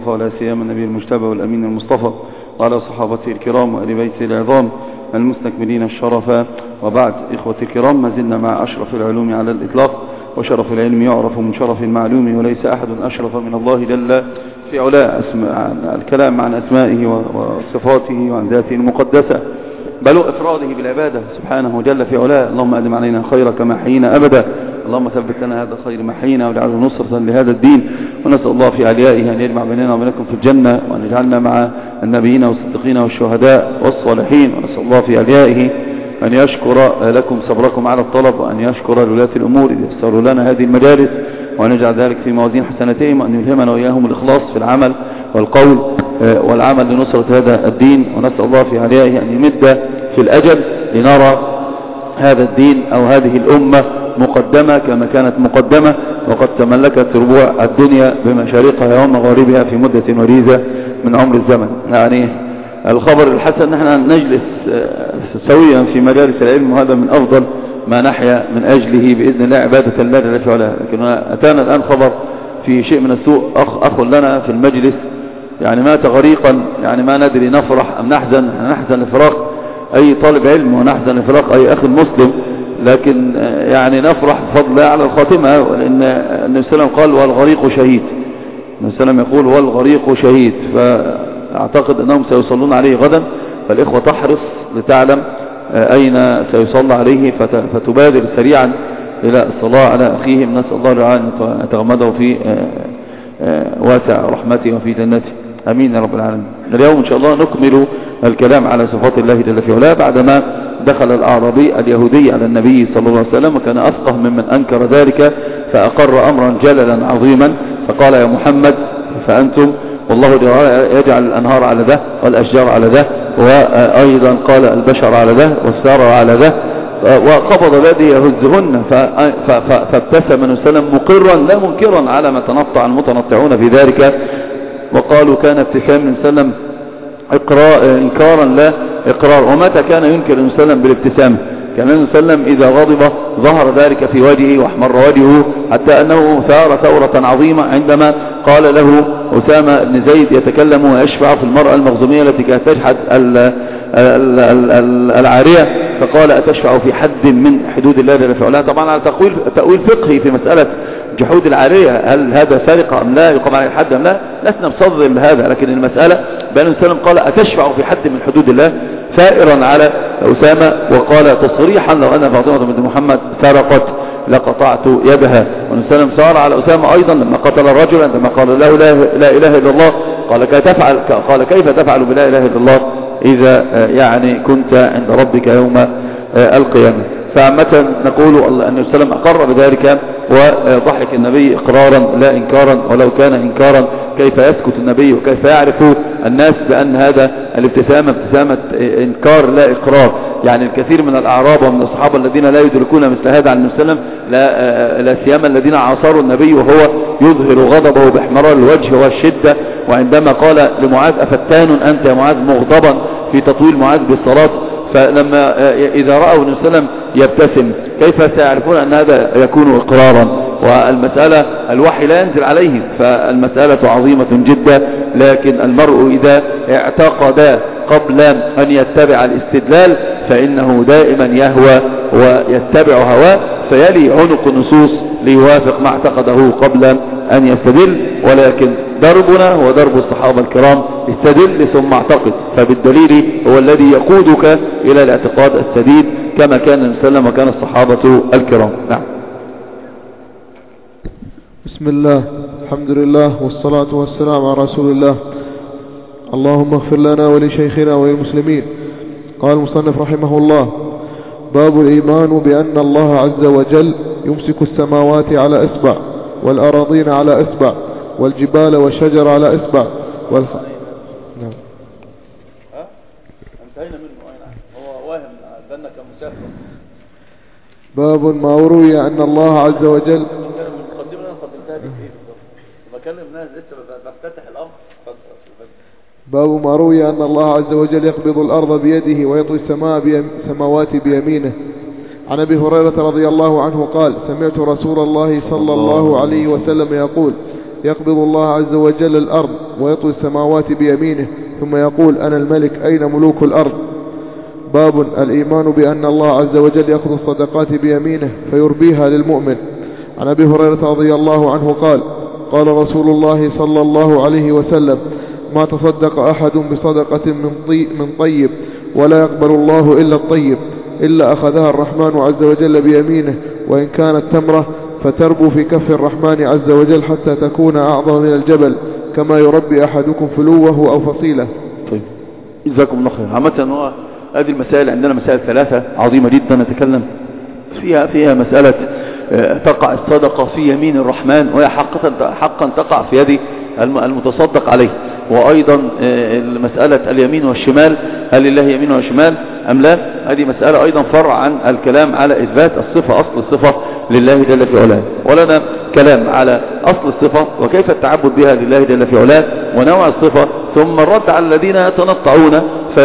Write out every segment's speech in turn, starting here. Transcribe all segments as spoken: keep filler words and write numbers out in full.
ولا سيما النبي المجتبى والأمين المصطفى وعلى صحابته الكرام وآل بيته العظام المستكملين الشرفا، وبعد. إخوة الكرام، ما زلنا مع أشرف العلوم على الإطلاق، وشرف العلم يعرف من شرف المعلوم، وليس أحد أشرف من الله جل في علاه. الكلام عن أسمائه وصفاته وعن ذاته المقدسة، بل إفراده بالعبادة سبحانه جل في علاه. اللهم أدم علينا خير كما حيينا أبدا، اللهم ثبت لنا هذا الخير ما حيينا واجعله نصرة لهذا الدين. ونسأل الله في عليائه أن يجمع بيننا وبينكم في الجنة، وأن يجعلنا مع النبيين والصديقين والشهداء والصالحين. ونسأل الله في عليائه أن يشكر لكم صبركم على الطلب، وأن يشكر لولاة الأمور إذ يسروا لنا هذه المجالس، وأن يجعل ذلك في موازين حسناتهم، وأن يلهمنا وإياهم الإخلاص في العمل والقول والعمل لنصرة هذا الدين. ونسأل الله في عليائه أن يمد في الأجل لنرى هذا الدين أو هذه الأمة مقدمة كما كانت مقدمة، وقد تملكت ربوع الدنيا بمشارقها ومغاربها في مدة وريزة من عمر الزمن. يعني الخبر الحسن نحن نجلس سويا في مجالس العلم، وهذا من أفضل ما نحيا من أجله بإذن الله عبادة الله جل في علاه. لكن أتانا الآن خبر في شيء من السوء. أخ, أخ لنا في المجلس يعني مات غريقا، يعني ما ندري نفرح أم نحزن. نحزن لفراق أي طالب علم، ونحزن لفراق أي أخ مسلم، لكن يعني نفرح بفضل الله على الخاتمة. لأن النبي صلى الله عليه وسلم قال والغريق شهيد. النبي صلى الله عليه وسلم يقول والغريق شهيد، فأعتقد أنهم سيصلون عليه غدا، فالإخوة تحرص لتعلم أين سيصلى عليه فتبادر سريعا إلى الصلاة على أخيهم. نسأل الله أن يتغمده في واسع رحمته وفي جنته، أمين يا رب العالمين. اليوم إن شاء الله نكمل الكلام على صفات الله جل في علاه، بعدما دخل الأعرابي اليهودي على النبي صلى الله عليه وسلم، وكان أفقه ممن أنكر ذلك، فأقر أمرا جللا عظيما، فقال يا محمد فأنتم والله يجعل الأنهار على ذا والأشجار على ذا، وأيضا قال البشر على ذا والثرى على ذا، وقبض بيده يهزهن. فابتسم النبي صلى الله عليه وسلم مقرا لا منكرا على ما تنطع المتنطعون في ذلك، وقالوا كان ابتسام النبي صلى الله عليه وسلم إنكارا لا إقرار. ومتى كان ينكر النبي صلى الله عليه وسلم بالابتسامة؟ كان النبي صلى الله عليه وسلم إذا غضب ظهر ذلك في وجهه واحمر وجهه، حتى أنه ثار ثورة عظيمة عندما قال له أسامة بن زيد يتكلم ويشفع في المرأة المخزومية التي كانت تجحد العارية، فقال أتشفع في حد من حدود الله جل في علاه؟ طبعا على تأويل فقهي في مسألة جحود العارية، هل هذا سرقة أم لا، يقام عليه الحد أم لا، لسنا بصدر لهذا، لكن المسألة بأن النبي صلى الله عليه وسلم قال أتشفع في حد من حدود الله، ثائرا على أسامة، وقال تصريحا لو أن فاطمة بنت محمد سرقت لقطعت يدها. والنبي صلى الله عليه وسلم صار على أسامة أيضا لما قتل الرجل، عندما قال له لا إله إلا الله، قال كيف تفعل قال كيف تفعل بلا إله إلا الله إذا يعني كنت عند ربك يوم القيامة. فعامة نقول أن النبي صلى الله عليه وسلم أقر بذلك، وضحك النبي إقرارا لا إنكارا، ولو كان إنكارا كيف يسكت النبي، وكيف يعرف الناس بأن هذا الابتسامة ابتسامة إنكار لا إقرار. يعني الكثير من الأعراب ومن الصحابة الذين لا يدركون مثل هذا عن النبي صلى الله عليه وسلم، لا, لا سيما الذين عاصروا النبي وهو يظهر غضبه باحمرار الوجه والشدة، وعندما قال لمعاذ أفتان أنت يا معاذ مغضبا في تطويل معاذ بالصلاة، فلما إذا رأوا النبي صلى الله عليه وسلم يبتسم كيف سيعرفون أن هذا يكون إقرارا؟ والمسألة الوحي لا ينزل عليهم، فالمسألة عظيمة جدا. لكن المرء إذا اعتقد قبل أن يتبع الاستدلال فإنه دائما يهوى ويتبع هواه، فيلي عنق النصوص ليوافق ما اعتقده قبل أن يستدل. ولكن دربنا هو درب الصحابة الكرام، استدل ثم اعتقد، فبالدليل هو الذي يقودك إلى الاعتقاد السديد كما كان النبي صلى الله عليه وسلم وكان الصحابة الكرام. نعم. بسم الله، الحمد لله، والصلاة والسلام على رسول الله. اللهم اغفر لنا ولشيخنا وللمسلمين. قال المصنف رحمه الله: باب الإيمان بأن الله عز وجل يمسك السماوات على إصبع، والأراضين على إصبع، والجبال والشجر على إصبع والخ... نعم. ها؟ انتهينا منه. هو واهم ذنك مسافر. باب ما روي أن الله عز وجل باب ما روي أن الله عز وجل يقبض الأرض بيده ويطوي السماء السماوات بيمينه. عن أبي هريرة رضي الله عنه قال: سمعت رسول الله صلى الله عليه وسلم يقول: يقبض الله عز وجل الأرض ويطوي السماوات بيمينه ثم يقول أنا الملك أين ملوك الأرض. باب الإيمان بأن الله عز وجل يأخذ الصدقات بيمينه فيربيها للمؤمن. عن أبي هريرة رضي الله عنه قال قال رسول الله صلى الله عليه وسلم ما تصدق أحد بصدقة من, طي من طيب ولا يقبل الله إلا الطيب إلا أخذها الرحمن عز وجل بيمينه وإن كانت تمرة فتربو في كف الرحمن عز وجل حتى تكون أعظم من الجبل كما يربي أحدكم فلوه أو فصيلة. طيب جزاكم الله خير. عامة هذه المسائل عندنا مسائل ثلاثة عظيمة جدا نتكلم فيها. فيها مسألة تقع الصدقة في يمين الرحمن وهي حقا, حقا تقع في يد المتصدق عليه. وأيضا مسألة اليمين والشمال هل لله يمين وشمال أم لا. هذه مسألة أيضا فرع عن الكلام على إثبات الصفة أصل الصفة لله جل في علاه. ولنا كلام على أصل الصفة وكيف التعبد بها لله جل في علاه ونوع الصفة ثم الرد على الذين يتنطعون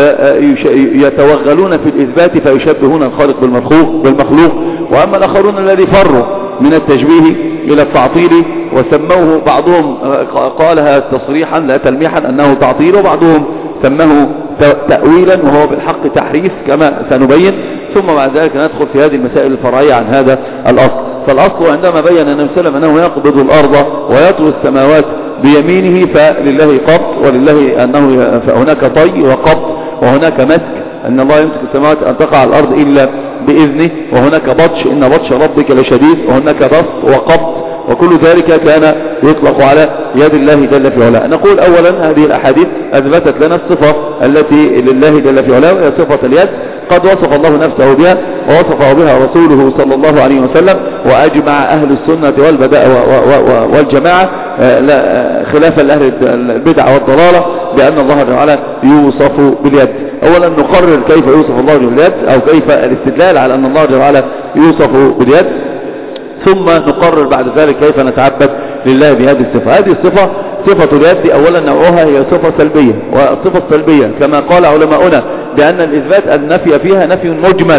فيتوغلون في الإثبات فيشبهون الخالق بالمخلوق بالمخلوق وأما الآخرون الذي فروا من التشبيه إلى التعطيل وسموه بعضهم قالها تصريحا لا تلميحا أنه تعطيل وبعضهم سماه تأويلا وهو بالحق تحريف كما سنبين. ثم بعد ذلك ندخل في هذه المسائل الفرعية عن هذا الأصل. فالأصل عندما بين النبي صلى الله عليه وسلم أنه يقبض الأرض ويطوي السماوات بيمينه فلله قبض ولله أنه هناك طي وقبض وهناك مسك أن الله يمسك السماوات أن تقع على الأرض إلا بإذنه وهناك بطش إن بطش ربك لشديد وهناك بسط وقبض وكل ذلك كان يطلق على يد الله جل في علاه. نقول أولا هذه الأحاديث أثبتت لنا الصفة التي لله جل في علاه وهي صفة اليد قد وصف الله نفسه بها ووصفه بها رسوله صلى الله عليه وسلم وأجمع أهل السنة والبداء والجماعة خلافا لأهل البدع والضلالة بأن الله جل وعلا يوصف باليد. أولا نقرر كيف يوصف الله باليد أو كيف الاستدلال على أن الله جل وعلا يوصف باليد ثم نقرر بعد ذلك كيف نتعبد لله بهذه الصفة. هذه الصفة صفة اليد أولا نوعها هي صفة سلبية والصفة السلبية كما قال علماؤنا بأن الإثبات النفي فيها نفي مجمل.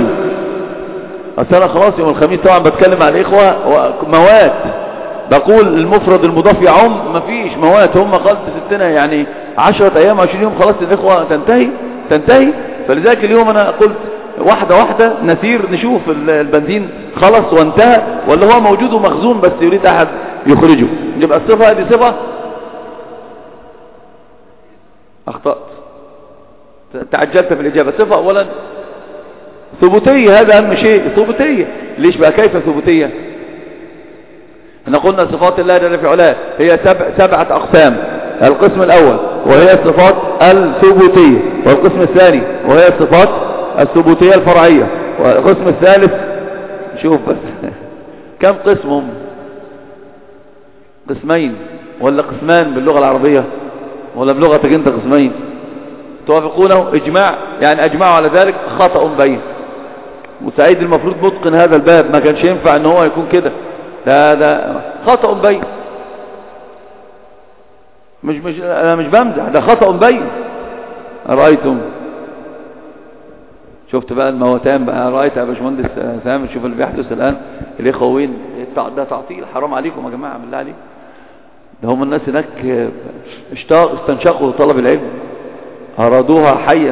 أنا خلاص يوم الخميس طبعا بتكلم على الإخوة موات بقول المفرد المضاف يعم مفيش موات هم خلص ستنا يعني عشرة أيام عشرين يوم خلاص الإخوة تنتهي تنتهي فلذلك اليوم أنا قلت واحدة واحدة نسير نشوف البنزين خلص وانتهى ولا هو موجود ومخزون بس يريد أحد يخرجه. يبقى الصفة هذه صفة أخطأت تعجلت في الإجابة. صفة أولا ثبوتية هذا أهم شيء ثبوتية. ليش بقى كيف ثبوتية؟ احنا قلنا صفات الله جل في علاه هي سبع سبعة أقسام. القسم الأول وهي الصفات الثبوتية والقسم الثاني وهي الصفات الثبوتية الفرعية والقسم الثالث شوف بس كم قسمهم قسمين ولا قسمان باللغة العربية ولا بلغتك انت قسمين توافقونه اجماع يعني اجمعوا على ذلك خطأ بين. وسعيد المفروض متقن هذا الباب ما كانش ينفع ان هو يكون كده ده ده خطأ بين مش مش انا مش بمزح ده خطأ بين. رأيتم شفت بقى الموتان بقى رأيت يا باشمهندس سامر شوف اللي بيحدث الآن الإخوين ده تعطيل حرام عليكم يا جماعة بالله عليكم. ده هم الناس هناك استنشقوا طلب العلم أرادوها حية.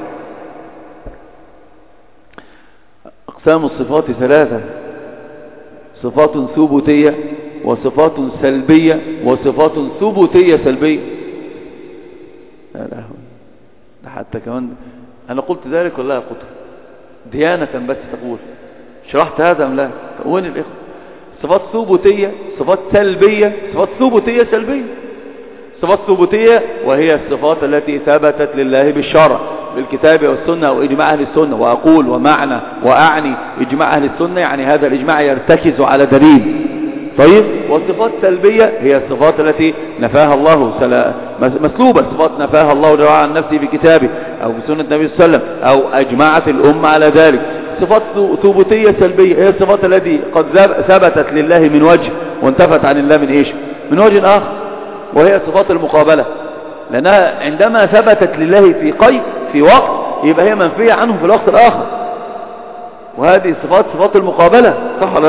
أقسام الصفات ثلاثة صفات ثبوتية وصفات سلبية وصفات ثبوتية سلبية. لا لا ده حتى كمان أنا قلت ذلك ولا قلت ديانة بس تقول شرحت هذا أم لا؟ وين الإخوة؟ صفات ثبوتية صفات سلبية صفات ثبوتية سلبية. صفات ثبوتية وهي الصفات التي ثبتت لله بالشرع بالكتاب والسنة وإجماع أهل السنة. وأقول ومعنى وأعني إجماع أهل السنة يعني هذا الإجماع يرتكز على دليل. طيب والصفات السلبية هي الصفات التي نفاها الله مسلوبة صفات نفاها الله جل وعلا عن نفسه في كتابه أو في سنة النبي صلى الله عليه وسلم أو أجمعت الأمة على ذلك. صفات ثبوتية سلبية هي الصفات التي قد ثبتت لله من وجه وانتفت عن الله من إيش من وجه آخر وهي صفات المقابلة لأنها عندما ثبتت لله في قيد في وقت يبقى هي منفية عنه في الوقت الآخر. وهذه صفات صفات المقابلة صح ولا لا؟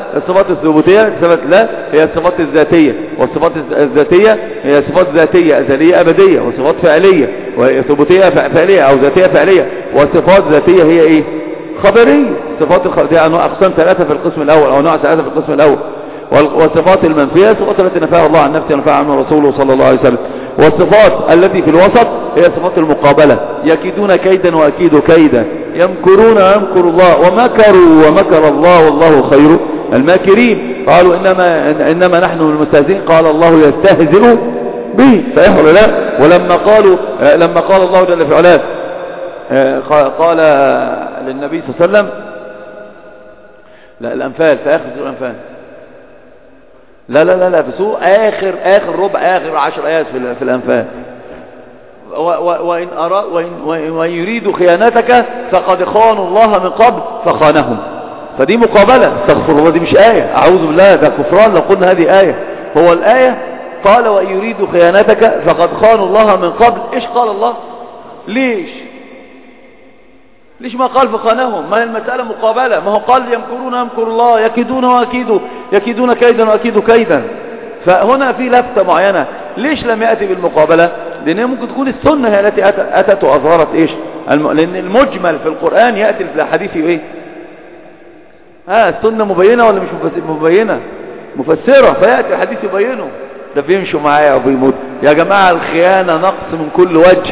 الصفات الثبوتية صفات الله هي الصفات الذاتية، والصفات الذاتية هي صفات ذاتية أزلية أبدية، وصفات فعلية وهي ثبوتية فعلية أو ذاتية فعلية، وصفات ذاتية هي إيه؟ خبرية. صفات الخبرية أنواع أقسام ثلاثة في القسم الأول أو نوع ثلاثة في القسم الأول. والصفات المنفية الصفات التي نفاها الله عن نفسه ونفاها عنه رسوله صلى الله عليه وسلم. والصفات التي في الوسط هي صفات المقابلة، يكيدون كيدا وأكيد كيدا، يمكرون ويمكر الله ومكروا ومكر الله والله خير الماكرين. قالوا إنما, إنما نحن المستهزئين، قال الله يستهزئ به، صحيح ولا لا؟ ولما قالوا لما قال الله جل في علاه قال للنبي صلى الله عليه وسلم لا الأنفال في آخر سورة الأنفال لا لا لا لا في سورة آخر آخر ربع آخر عشر آيات في في الأنفال، وإن أراد وإن, وإن يريدوا خيانتك فقد خانوا الله من قبل فخانهم. فدي مقابلة، استغفر الله، دي مش آية، أعوذ بالله، ده كفران لو قلنا هذه آية. هو الآية قال وإن يريدوا خيانتك فقد خانوا الله من قبل. إيش قال الله؟ ليش ليش ما قال فخانهم؟ ما هي المسألة مقابلة، ما هو قال يمكرون يمكر الله، يكيدون وأكيدوا يكيدون كيدا وأكيد كيدا. فهنا في لفتة معينة. ليش لم يأتي بالمقابلة؟ لأن ممكن تكون السنة هي التي أتت وأظهرت إيش الم... لأن المجمل في القرآن يأتي في الحديث إيه؟ ها السنة مبينة ولا مش مبينة؟ مفسرة، فيأتي الحديث يبينه. ده بيمشوا معايا وبيموت يا جماعة. الخيانة نقص من كل وجه،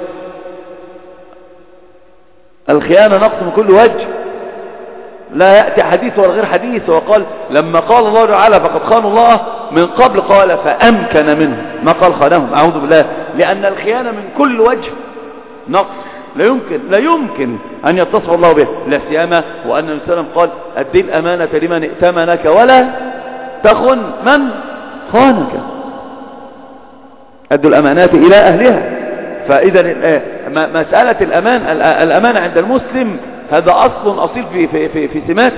الخيانة نقص من كل وجه، لا يأتي حديث ولا غير حديث. وقال لما قال الله تعالى فقد خانوا الله من قبل قال فأمكن منه، ما قال خانهم، أعوذ بالله، لأن الخيانة من كل وجه نقص، لا يمكن لا يمكن أن يتصف الله به، لا سيما وأن النبي صلى الله عليه وسلم قال أدي الأمانة لمن ائتمنك ولا تخن من خانك، أدوا الأمانات إلى أهلها. فإذا مسألة الأمان الأمانة عند المسلم هذا أصل أصيل في في في, في سماته،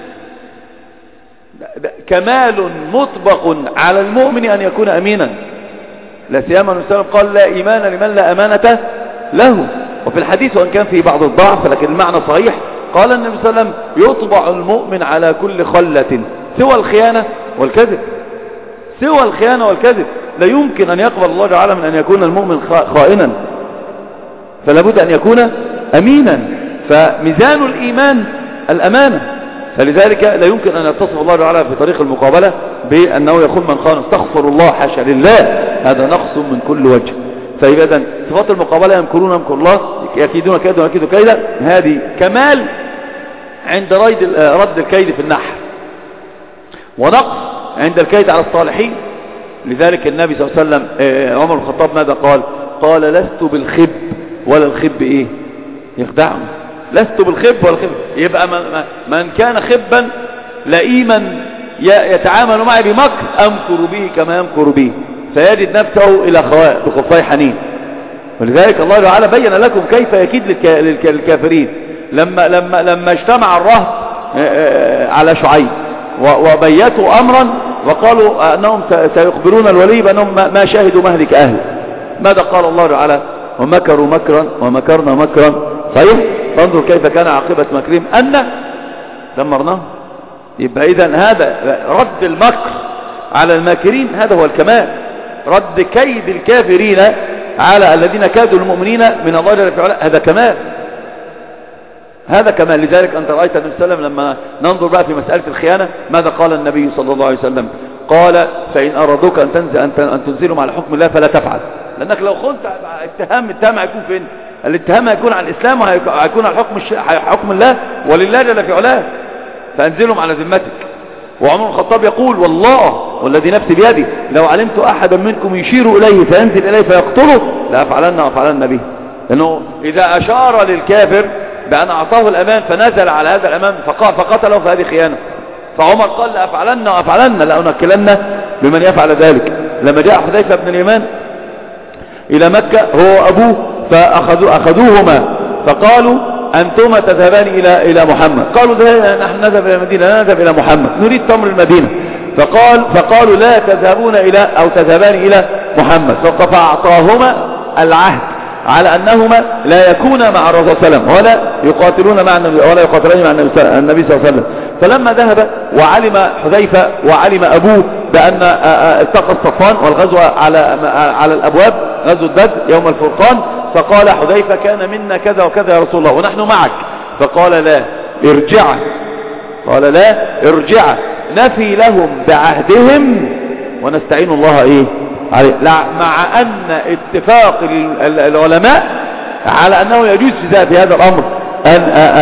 كمال مطبق على المؤمن أن يكون أمينا، لا سيما النبي صلى الله عليه وسلم قال لا إيمان لمن لا أمانة له. وفي الحديث وإن كان فيه بعض الضعف لكن المعنى صحيح، قال النبي صلى الله عليه وسلم يطبع المؤمن على كل خلة سوى الخيانة والكذب، سوى الخيانة والكذب. لا يمكن أن يقبل الله تعالى من أن يكون المؤمن خائنا، فلا بد أن يكون أمينا. فميزان الإيمان الأمانة، فلذلك لا يمكن أن يتصف الله تعالى في طريق المقابلة بأنه يخون من خان، استغفر الله حاشا لله، هذا نقص من كل وجه. فإذا صفات المقابلة يمكرون يمكر الله، يكيدون كيدا ويكيد كيدا، هذه كمال عند رد الكيد في النحر، ونقص عند الكيد على الصالحين. لذلك النبي صلى الله عليه وسلم عمر بن الخطاب ماذا قال؟ قال لست بالخب ولا الخب ايه يخدعني، لست بالخب ولا الخب. يبقى من, من كان خبا لئيما يتعامل معي بمكر امكر به كما يمكر به، فيجد نفسه الى خواء بخفاي حنين. ولذلك الله تعالى بين لكم كيف يكيد للكافرين. لما لما لما اجتمع الرهط على شعيب وبيتوا امرا وقالوا انهم سيخبرون الولي بانهم ما شهدوا مهلك اهله، ماذا قال الله تعالى؟ ومكروا مكرا ومكرنا مكرا، صحيح؟ فانظر كيف كان عاقبة مكرهم أن دمرناه. يبقى إذن هذا رد المكر على الماكرين، هذا هو الكمال، رد كيد الكافرين على الذين كادوا المؤمنين من الله جل في علاه، هذا كمال، هذا كمال. لذلك أنت رأيت النبي صلى الله عليه وسلم لما ننظر بقى في مسألة الخيانة ماذا قال النبي صلى الله عليه وسلم؟ قال فإن أرادوك أن تنزل أن تنزلهم على حكم الله فلا تفعل، لأنك لو خنت اتهام الاتهام هيكون فين؟ الاتهام هيكون على الإسلام وهيكون على حكم الش... حكم الله ولله جل في علاه، فأنزلهم على ذمتك. وعمر بن الخطاب يقول والله والذي نفسي بيدي لو علمت أحدا منكم يشير إليه فينزل إليه فيقتله لأفعلن وأفعلن به، لأنه إذا أشار للكافر بأن أعطاه الأمان فنزل على هذا الأمان فقتله فهذه خيانة. فعمر قال لأفعلن وأفعلن لأنكلن بمن يفعل ذلك. لما جاء حذيفة بن اليمان إلى مكة هو وأبوه فأخذوا أخذوهما فقالوا أنتما تذهبان إلى إلى محمد، قالوا نحن نذهب إلى المدينة، لا نذهب إلى محمد، نريد تمر المدينة. فقال فقالوا لا تذهبون إلى أو تذهبان إلى محمد، فأعطاهما العهد على أنهما لا يكونا مع الرسول صلى الله عليه وسلم ولا يقاتلون مع النبي ولا يقاتلون مع النبي صلى الله عليه وسلم. فلما ذهب وعلم حذيفة وعلم أبوه بأن التقى الصفان والغزوة على على الأبواب، غزوة بدر يوم الفرقان، فقال حذيفة كان منا كذا وكذا يا رسول الله ونحن معك، فقال لا ارجع، قال لا ارجع نفي لهم بعهدهم ونستعين الله ايه عليه، مع ان اتفاق العلماء على انه يجوز في هذا الامر ان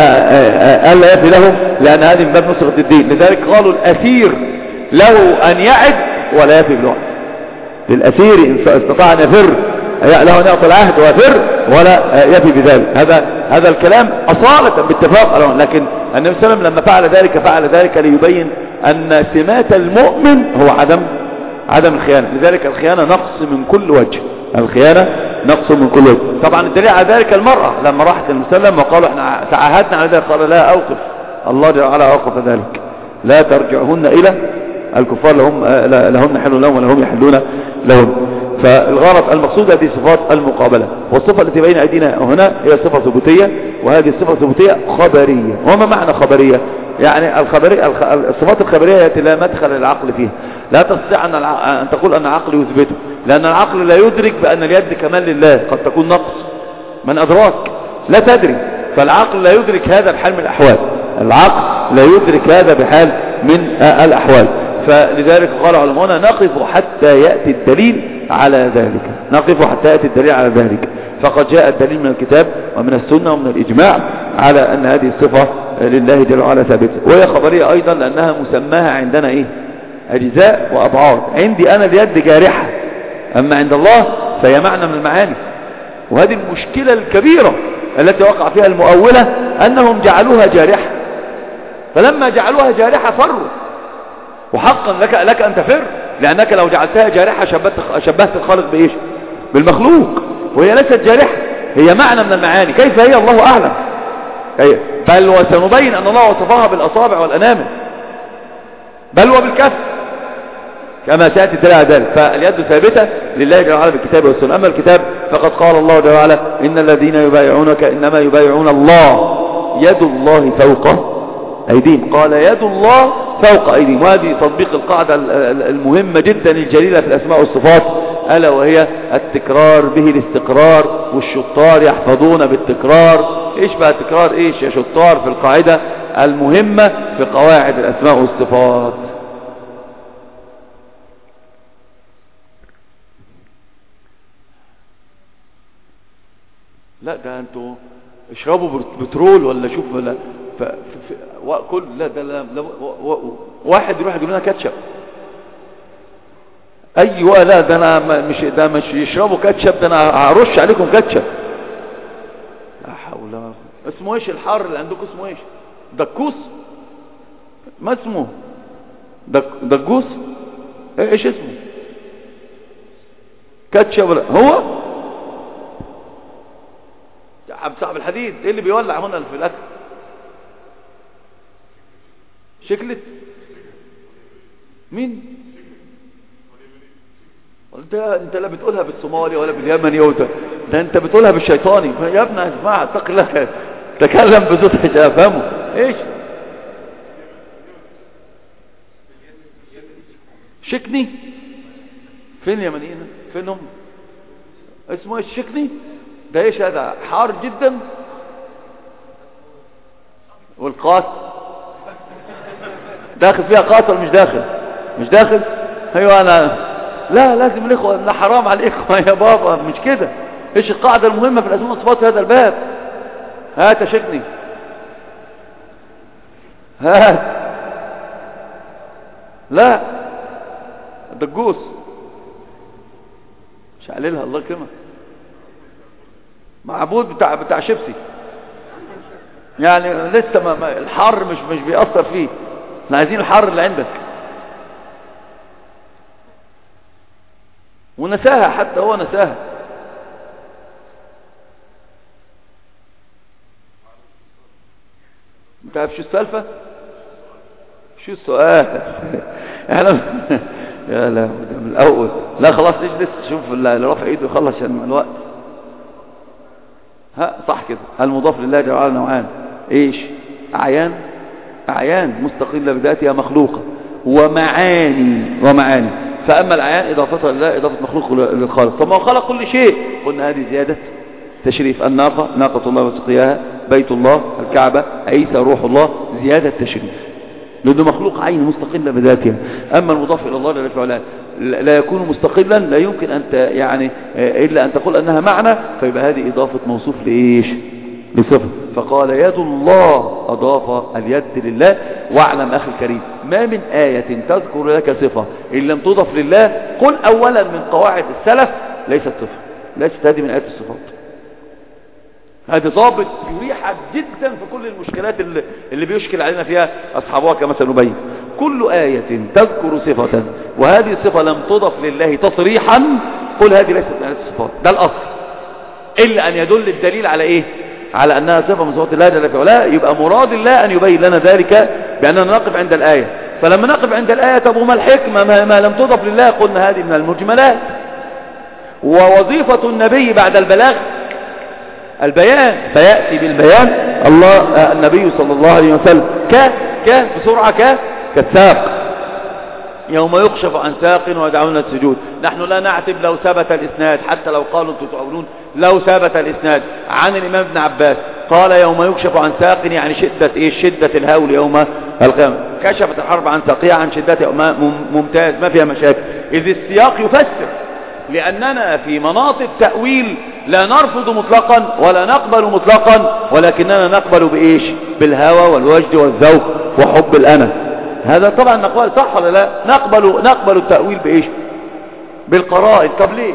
الا يفي لهم، لان هذه من باب نصرة الدين. لذلك قالوا الاسير له ان يعد ولا يفي بالوعد، للاسير ان استطاع ان يفر له ان يعطي العهد ويفر ولا يفي بذلك. هذا هذا الكلام اصالة باتفاق، لكن النبي صلى الله عليه وسلم لما فعل ذلك فعل ذلك ليبين ان سمات المؤمن هو عدم عدم الخيانة. لذلك الخيانة نقص من كل وجه، الخيانة نقص من كل وجه. طبعا الدليل على ذلك المرأة لما راحت للنبي صلى الله عليه وسلم وقالوا احنا تعاهدنا على ذلك، قال لا اوقف، الله جل وعلا اوقف ذلك، لا ترجعهن الى الكفار لهم لهن حل لهم ولهم يحلون لهم. فالغرض المقصود هذه صفات المقابلة، والصفة التي بين أيدينا هنا هي صفة ثبوتية، وهذه الصفة الثبوتية خبرية. وما معنى خبرية؟ يعني الخبرية الصفات الخبرية التي لا مدخل للعقل فيها، لا تستطيع أن, أن تقول أن العقل يثبته، لأن العقل لا يدرك بأن اليد كمال لله، قد تكون نقص من أدراك لا تدري، فالعقل لا يدرك هذا بحال من الأحوال، العقل لا يدرك هذا بحال من الأحوال. فلذلك قال علماؤنا نقف حتى يأتي الدليل على ذلك، نقف حتى يأتي الدليل على ذلك. فقد جاء الدليل من الكتاب ومن السنة ومن الإجماع على أن هذه الصفة لله جل وعلا ثابتة، وهي خبرية أيضا لأنها مسماها عندنا إيه؟ أجزاء وأبعاد. عندي أنا اليد جارحة، أما عند الله فهي معنى من المعاني. وهذه المشكلة الكبيرة التي وقع فيها المؤولة، أنهم جعلوها جارحة، فلما جعلوها جارحة فروا. وحقا لك, لك أن تفر، لأنك لو جعلتها جارحة شبهت, شبهت الخالق بإيش؟ بالمخلوق، وهي ليست جارحة، هي معنى من المعاني. كيف هي الله أعلم، بل وسنبين أن الله وصفها بالأصابع والأنامل، بل وبالكف كما تأتي الدليل على ذلك. فاليد ثابتة لله جل وعلا بالكتاب والسنة. أما الكتاب فقد قال الله جل وعلا إن الذين يبايعونك إنما يبايعون الله يد الله فوق أيديهم، قال يد الله فوق أيديهم. وهذه تطبيق القاعدة المهمة جدا الجليلة في الأسماء والصفات، ألا وهي التكرار به الاستقرار، والشطار يحفظون بالتكرار. إيش بقى التكرار؟ إيش يا شطار في القاعدة المهمة في قواعد الأسماء والصفات. لا ده انتوا اشربوا بترول ولا شوف ولا ف... ف... كل لا ده لا... لا... و... و... واحد يروح يجيب لنا كاتشب. ايوه لا ده انا مش ده مش يشربوا كاتشب، ده انا هرش عليكم كاتشب. لا حول ولا قوه. اسمه ايش الحار اللي عندكم؟ اسمه ايش؟ دكوس؟ ما اسمه دك... دكوس؟ ايش اسمه؟ كاتشب ولا هو صاحب الحديد؟ ايه اللي بيولع هنا في الاكل؟ شكلت مين؟ انت انت لا بتقولها بالصومالي ولا باليمني ولا ده انت بتقولها بالشيطاني. يا ابني يا جماعه اتق الله، تكلم بصوت عشان افهمه. ايش شكني؟ فين اليمنيين؟ فين هم؟ اسمه ايش شكني ده؟ ايش هذا؟ حار جدا. والقاس داخل فيها قاس ولا مش داخل؟ مش داخل. ايوه انا لا لازم الاخوه، لا حرام على الاخوه يا بابا، مش كده. ايش القاعده المهمه في الاسماء والصفات في هذا الباب؟ هات شكني، هات. لا الدجوس مش عليلها الله يكرمك، معبود بتاع بتاع شيبسي يعني لسه ما ما الحر مش مش بيأثر فيه. احنا عايزين الحر اللي عندك. ونساها، حتى هو نساها. انت عارف شو السالفه؟ شو السؤال؟ احنا يا لا من الاول. لا خلاص اجلس شوف اللي رافع ايده يخلص عشان الوقت. ها صح كده. المضاف لله جل وعلا نوعان. ايش؟ اعيان أعيان مستقلة بذاتها مخلوقة، ومعاني ومعاني. فأما الأعيان إضافتها لله إضافة مخلوق للخالق. طب ما هو خلق كل شيء، قلنا هذه زيادة تشريف. الناقة ناقة الله وسقياها، بيت الله، الكعبة، عيسى روح الله، زيادة تشريف، لأنه مخلوق عين مستقلة بذاتها. أما المضاف إلى الله جل وعلا لا يكون مستقلا، لا يمكن أن يعني إلا أن تقول أنها معنى، فيبقى هذه إضافة موصوف لإيش؟ لصفة. فقال يد الله، أضاف اليد لله. واعلم أخي الكريم ما من آية تذكر لك صفة إن لم تضف لله قل أولا من قواعد السلف ليست صفة، ليست هذه من آيات الصفات. هذا ضابط يريحك جدا في كل المشكلات اللي, اللي بيشكل علينا فيها أصحابها كما سنبين. كل آية تذكر صفة وهذه الصفة لم تضف لله تصريحا قل هذه ليست من آيات الصفات، ده الأصل. إلا أن يدل الدليل على إيه؟ على أنها صفة من صفات الله جل وعلا، يبقى مراد الله أن يبين لنا ذلك بأننا نقف عند الآية. فلما نقف عند الآية طب وما الحكمة ما, ما لم تضف لله؟ قلنا هذه من المجملات. ووظيفة النبي بعد البلاغ البيان، فيأتي بالبيان الله النبي صلى الله عليه وسلم ك ك بسرعة ك كالساق يوم يكشف عن ساق ويدعون السجود. نحن لا نعتب لو ثبت الإسناد، حتى لو قالوا انتم تقولون لو ثبت الإسناد عن الإمام ابن عباس قال يوم يكشف عن ساق، يعني شدة ايه؟ شدة الهول يوم القيامة. كشفت الحرب عن ساقها عن شدة، ممتاز ما فيها مشاكل. إذ السياق يفسر، لأننا في مناطق تأويل لا نرفض مطلقا ولا نقبل مطلقا، ولكننا نقبل بإيش؟ بالهوى والوجد والذوق وحب الأنا. هذا طبعا نقبل، صح ولا لا؟ نقبل نقبل التأويل بإيش؟ بالقرائن. طب ليش؟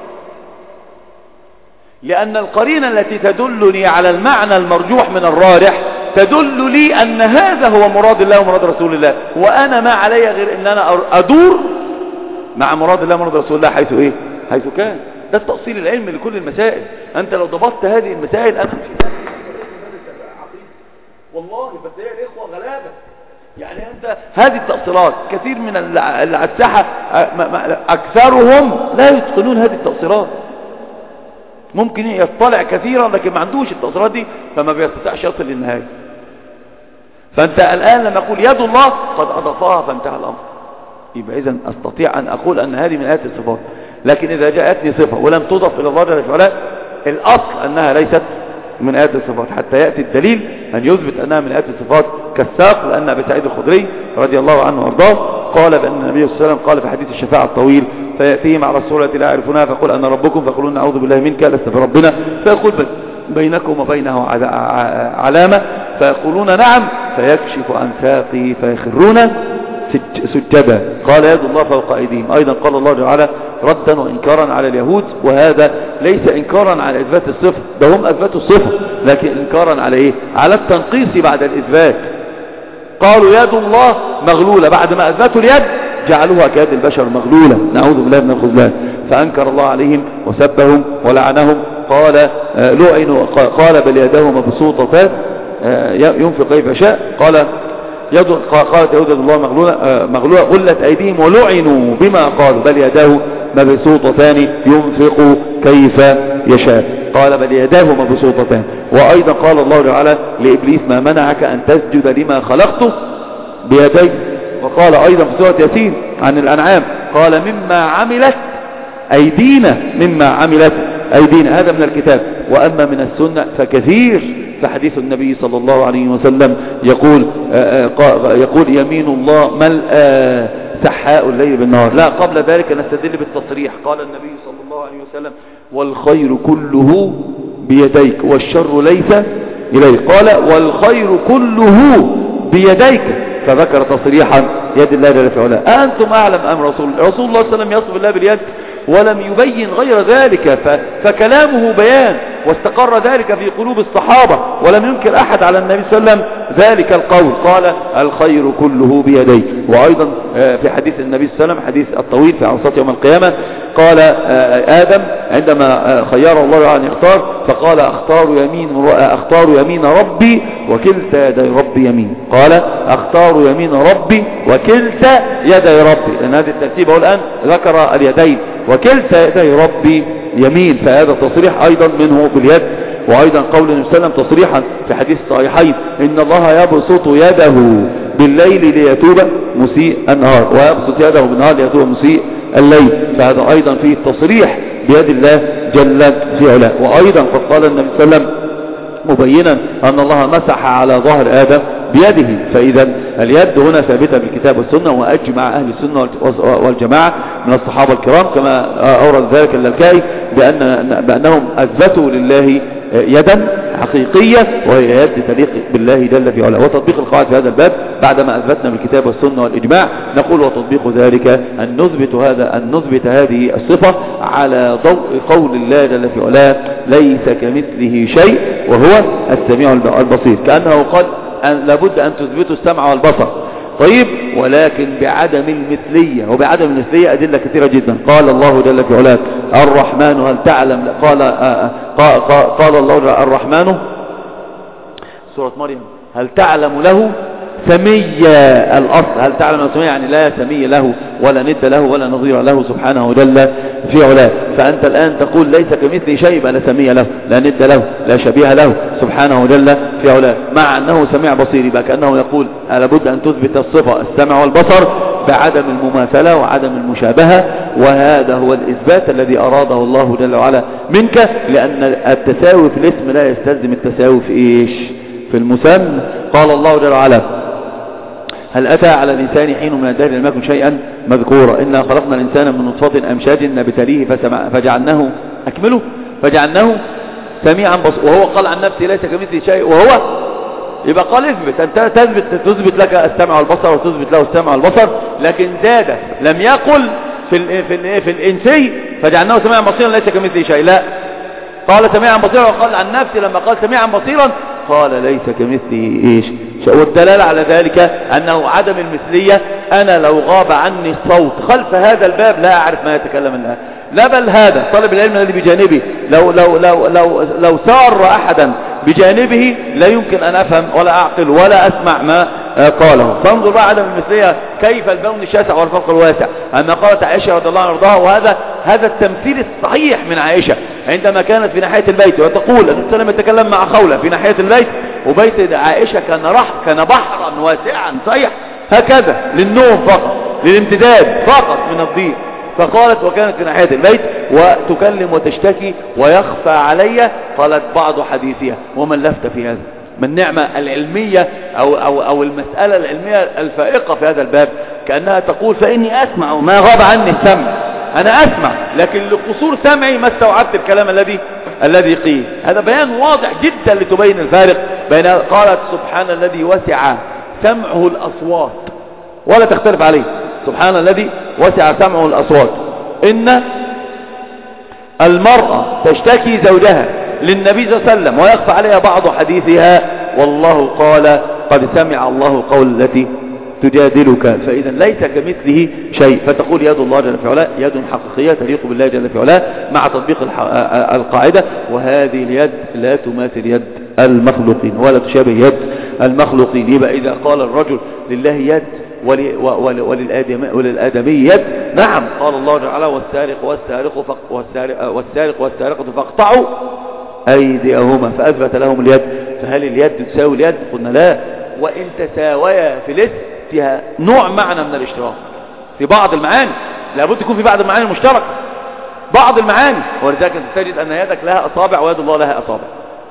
لأن القرينة التي تدلني على المعنى المرجوح من الراجح تدل لي أن هذا هو مراد الله ومراد رسول الله، وأنا ما علي غير أن أنا أدور مع مراد الله ومراد رسول الله حيث إيه؟ حيث كان. ده التأصيل العلمي لكل المسائل. أنت لو ضبطت هذه المسائل أنا مش والله، بس هي الإخوة غلابة. يعني أنت هذه التأصيلات كثير من اللي على الساحة أكثرهم لا يتقنون هذه التأصيلات. ممكن يطلع كثيرا لكن ما عندوش التأصيلات دي، فما بيستطيعش يصل للنهاية. فأنت الآن لما أقول يد الله قد أضافها فانتهى الأمر، يبقى إذن أستطيع أن أقول أن هذه من آيات الصفات. لكن إذا جاءتني صفة ولم تضف إلى الله جل وعلا الأصل أنها ليست من آيات الصفات، حتى يأتي الدليل أن يثبت أنها من آيات الصفات كالساق. لأن أبي سعيد الخدري رضي الله عنه وارضاه قال بأن النبي صلى الله عليه وسلم قال في حديث الشفاعة الطويل فيأتيه مع رسول التي لا يعرفونها فيقول أنا ربكم فيقولون نعوذ بالله منك لست بربنا، فيقول بينكم وبينه علامة فيقولون نعم، فيكشف عن ساقي فيخرون سجدا. قال يد الله فوق أيديهم. أيضا قال الله تعالى ردا وإنكارا على اليهود، وهذا ليس إنكارا على إثبات الصفة، ده هم أثبتوا الصفة، لكن إنكارا على إيه؟ على التنقيص بعد الإثبات. قالوا يد الله مغلولة، بعد ما أثبتوا اليد جعلوها كيد البشر مغلولة، نعوذ بالله من الخذلان. فأنكر الله عليهم وسبهم ولعنهم. قال لعنوا، قال بل يداه مبسوطتان ينفق كيف شاء. قال يد قالت يد الله مغلولة مغلولة غلت أيديهم ولعنوا بما قالوا بل يداه مبسوطتان ينفق كيف يشاء. قال بل يداه مبسوطتان. وأيضا قال الله تعالى لإبليس ما منعك أن تسجد لما خلقته بيدي. وقال أيضا في سورة ياسين عن الأنعام قال مما عملت أيدينا، مما عملت أيدينا، هذا من الكتاب. وأما من السنة فكثير، فحديث النبي صلى الله عليه وسلم يقول يقول يمين الله ملأ سحاء الليل بالنهار. لا، قبل ذلك نستدل بالتصريح. قال النبي صلى الله عليه وسلم والخير كله بيديك والشر ليس إليك. قال والخير كله بيديك، فذكر تصريحا يد الله جل وعلا. أنتم أعلم أم رسول رسول الله صلى الله عليه وسلم يصف الله باليد ولم يبين غير ذلك، فكلامه بيان، واستقر ذلك في قلوب الصحابة، ولم ينكر أحد على النبي صلى الله عليه وسلم ذلك القول. قال الخير كله بيديه. وأيضا في حديث النبي صلى الله عليه وسلم حديث الطويل في عرصات يوم القيامة قال آدم عندما خيره الله أن يختار فقال أختار يمين أختار يمين ربي وكلتا يدي ربي يمين. قال أختار يمين ربي وكلتا يدي ربي، لأن هذا الترتيب هو الآن ذكر اليدين وكلتا يدي ربي يمين، فهذا تصريح أيضا منه باليد. وأيضا قول النبي صلى الله عليه وسلم تصريحا في حديث الصحيحين إن الله يبسط يده بالليل ليتوب مسيء النهار ويبسط يده بالنهار ليتوب مسيء الليل، فهذا أيضا فيه تصريح بيد الله جل في علاه. وأيضا قد قال النبي صلى الله عليه وسلم مبينا أن الله مسح على ظهر آدم بيده، فإذا اليد هنا ثابتة بالكتاب والسنة، وأجمع أهل السنة والجماعة من الصحابة الكرام كما أورد ذلك اللالكائي بأن بأنهم أثبتوا لله يدا حقيقية وهي يد تليق بالله جل في علاه. وتطبيق القواعد في هذا الباب بعدما أثبتنا بالكتاب والسنة والإجماع نقول وتطبيق ذلك أن نثبت هذا أن نثبت هذه الصفة على ضوء قول الله جل في علاه ليس كمثله شيء وهو السميع البصير، كأنه قال أن لابد أن تثبتوا السمع والبصر. طيب ولكن بعدم المثلية، وبعدم المثلية أدلة كثيرة جدا. قال الله جل في علاه الرحمن هل تعلم قال آآ قال, قال الله الرحمن سورة مريم هل تعلم له سميا، الأصل هل تعلم له سميا يعني لا سمي له ولا ند له ولا نظير له سبحانه جل في علاه. فأنت الآن تقول ليس كمثله شيء لا سمي له لا ند له لا شبيه له سبحانه جل في علاه، مع أنه سميع بصير، يبقى كأنه يقول لابد أن تثبت الصفة السمع والبصر بعدم المماثلة وعدم المشابهة، وهذا هو الإثبات الذي أراده الله جل وعلا منك، لأن التساوي في الاسم لا يستلزم التساوي في إيش؟ في المسمى. قال الله جل وعلا هل أتى على الإنسان حين من الدهر لم يكن شيئا مذكورا إنا خلقنا الإنسان من نطفة أمشاج نبتليه فجعلناه أكمله فجعلناه سميعا بصيرا، وهو قال عن نفسه ليس كمثله شيء وهو، يبقى قال اثبت أنت تثبت تثبت لك السمع والبصر وتثبت له السمع والبصر، لكن زاد لم يقل في ال في ال في الإنسي فجعلناه سميعا بصيرا ليس كمثله شيء، لا قال سميعا بصيرا، وقال عن نفسه لما قال سميعا بصيرا قال ليس كمثله ايش. والدلالة على ذلك أنه عدم المثلية، أنا لو غاب عني الصوت خلف هذا الباب لا أعرف ما يتكلم الآن، لا بل هذا طالب العلم الذي بجانبي لو, لو, لو, لو, لو سار أحدا بجانبه لا يمكن أن أفهم ولا أعقل ولا أسمع ما قاله. فانظر بقى عدم المثلية كيف البون الشاسع والفرق الواسع. أما قالت عائشة رضي الله عنها وهذا هذا التمثيل الصحيح من عائشة عندما كانت في ناحية البيت وتقول أن السلام يتكلم مع خولة في ناحية البيت، وبيت عائشة كان رح كان بحرا واسعا صحيح هكذا للنوم فقط للامتداد فقط من الضيق، فقالت وكانت في ناحية البيت وتكلم وتشتكي ويخفى علي، قالت بعض حديثها ومن لفت في هذا من النعمة العلمية أو, أو, أو المسألة العلمية الفائقة في هذا الباب، كأنها تقول فإني أسمع ما غاب عني السمع، أنا أسمع لكن لقصور سمعي ما استوعبت الكلام الذي الذي قيل. هذا بيان واضح جدا لتبين الفارق بين قالت سبحان الذي وسع سمعه الأصوات ولا تختلف عليه، سبحان الذي وسع سمعه الأصوات. إن المرأة تشتكي زوجها للنبي صلى الله عليه وسلم ويخفى عليها بعض حديثها والله قال قد سمع الله قول التي تجادلك، فإذا ليس كمثله شيء، فتقول يد الله جل في علاه يد حقيقية تليق بالله جل في علاه مع تطبيق القاعدة، وهذه اليد لا تماثل يد المخلوقين ولا تشابه يد المخلوقين. يبقى إذا قال الرجل لله يد وللآدمي يد، نعم قال الله تعالى والسارق والسارق والسارق والسارق والسارقة فاقطعوا أيديهما فأثبت لهم اليد، فهل اليد تساوي اليد؟ قلنا لا، وإن تساويا في الاسم فيها نوع معنى من الاشتراك في بعض المعاني، لابد يكون في بعض المعاني المشتركة بعض المعاني، ولذلك تجد أن يدك لها أصابع ويد الله لها أصابع،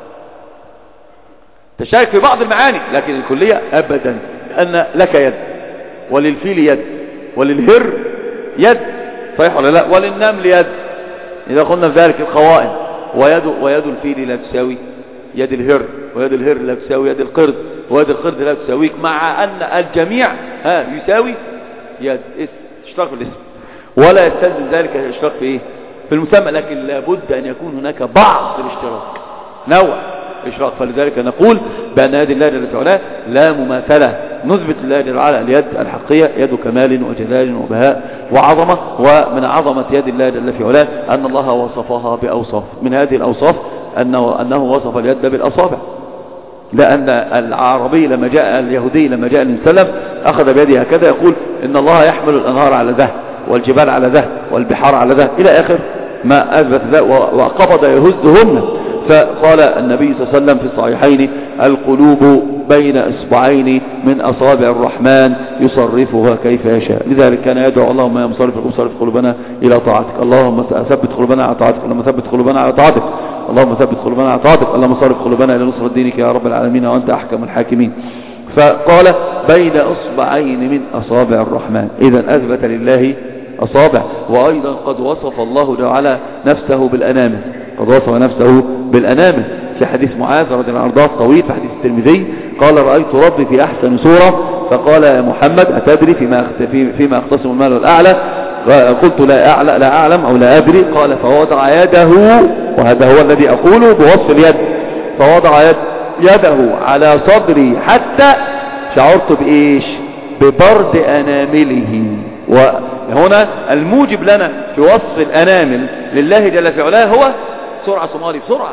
تشارك في بعض المعاني، لكن الكلية أبدا أن لك يد وللفيل يد وللهر يد صحيح ولا لا، وللنمل يد إذا قلنا في ذلك القوائم، ويد, ويد الفيل لا تساوي يد الهر، ويد الهر لا تساوي يد القرد، ويد القرد لا تساويك، مع أن الجميع ها يساوي يد اشتراك في الاسم، ولا يستلزم ذلك الاشتراك في ايه في المسمى، لكن لابد أن يكون هناك بعض الاشتراك نوع اشراق. فلذلك نقول بأن يد الله جل وعلا لا مماثلة، نثبت لله جل وعلا اليد الحقيقية يد كمال وجلال وبهاء وعظمة، ومن عظمة يد الله جل وعلا أن الله وصفها بأوصاف، من هذه الأوصاف أنه, أنه وصف اليد بالأصابع، لأن العربي لما جاء اليهودي لما جاء النبي صلى الله عليه وسلم أخذ بيده هكذا يقول إن الله يحمل الأنهار على ذه والجبال على ذه والبحار على ذه إلى آخر ما أثبت ذلك، وقبض يهزهن، فقال النبي صلى الله عليه وسلم في الصحيحين القلوب بين إصبعين من أصابع الرحمن يصرفها كيف يشاء. لذلك كان يدعو اللهم يا مصرف القلوب صرف قلوبنا إلى طاعتك، اللهم ثبت قلوبنا على طاعتك، اللهم ثبت قلوبنا على طاعتك، اللهم ثبت قلوبنا على طاعتك، اللهم صرف قلوبنا إلى نصرة دينك يا رب العالمين وأنت أحكم الحاكمين. فقال بين أصبعين من أصابع الرحمن، إذا أثبت لله أصابع. وأيضا قد وصف الله تعالى نفسه بالأنامل، قد وصف نفسه بالأنامل في حديث معاذ رضي الله عنه طويل في حديث الترمذي، قال رأيت ربي في أحسن صورة، فقال يا محمد أتدري فيما فيما اختصم المال الأعلى؟ قلت لا أعلم, لا أعلم أو لا أدري. قال فوضع يده، وهذا هو الذي أقوله بوصف اليد، فوضع يد يده على صدري حتى شعرت بإيش؟ ببرد أنامله. وهنا الموجب لنا في وصف الأنامل لله جل في علاه هو سرعة صومالي، بسرعة،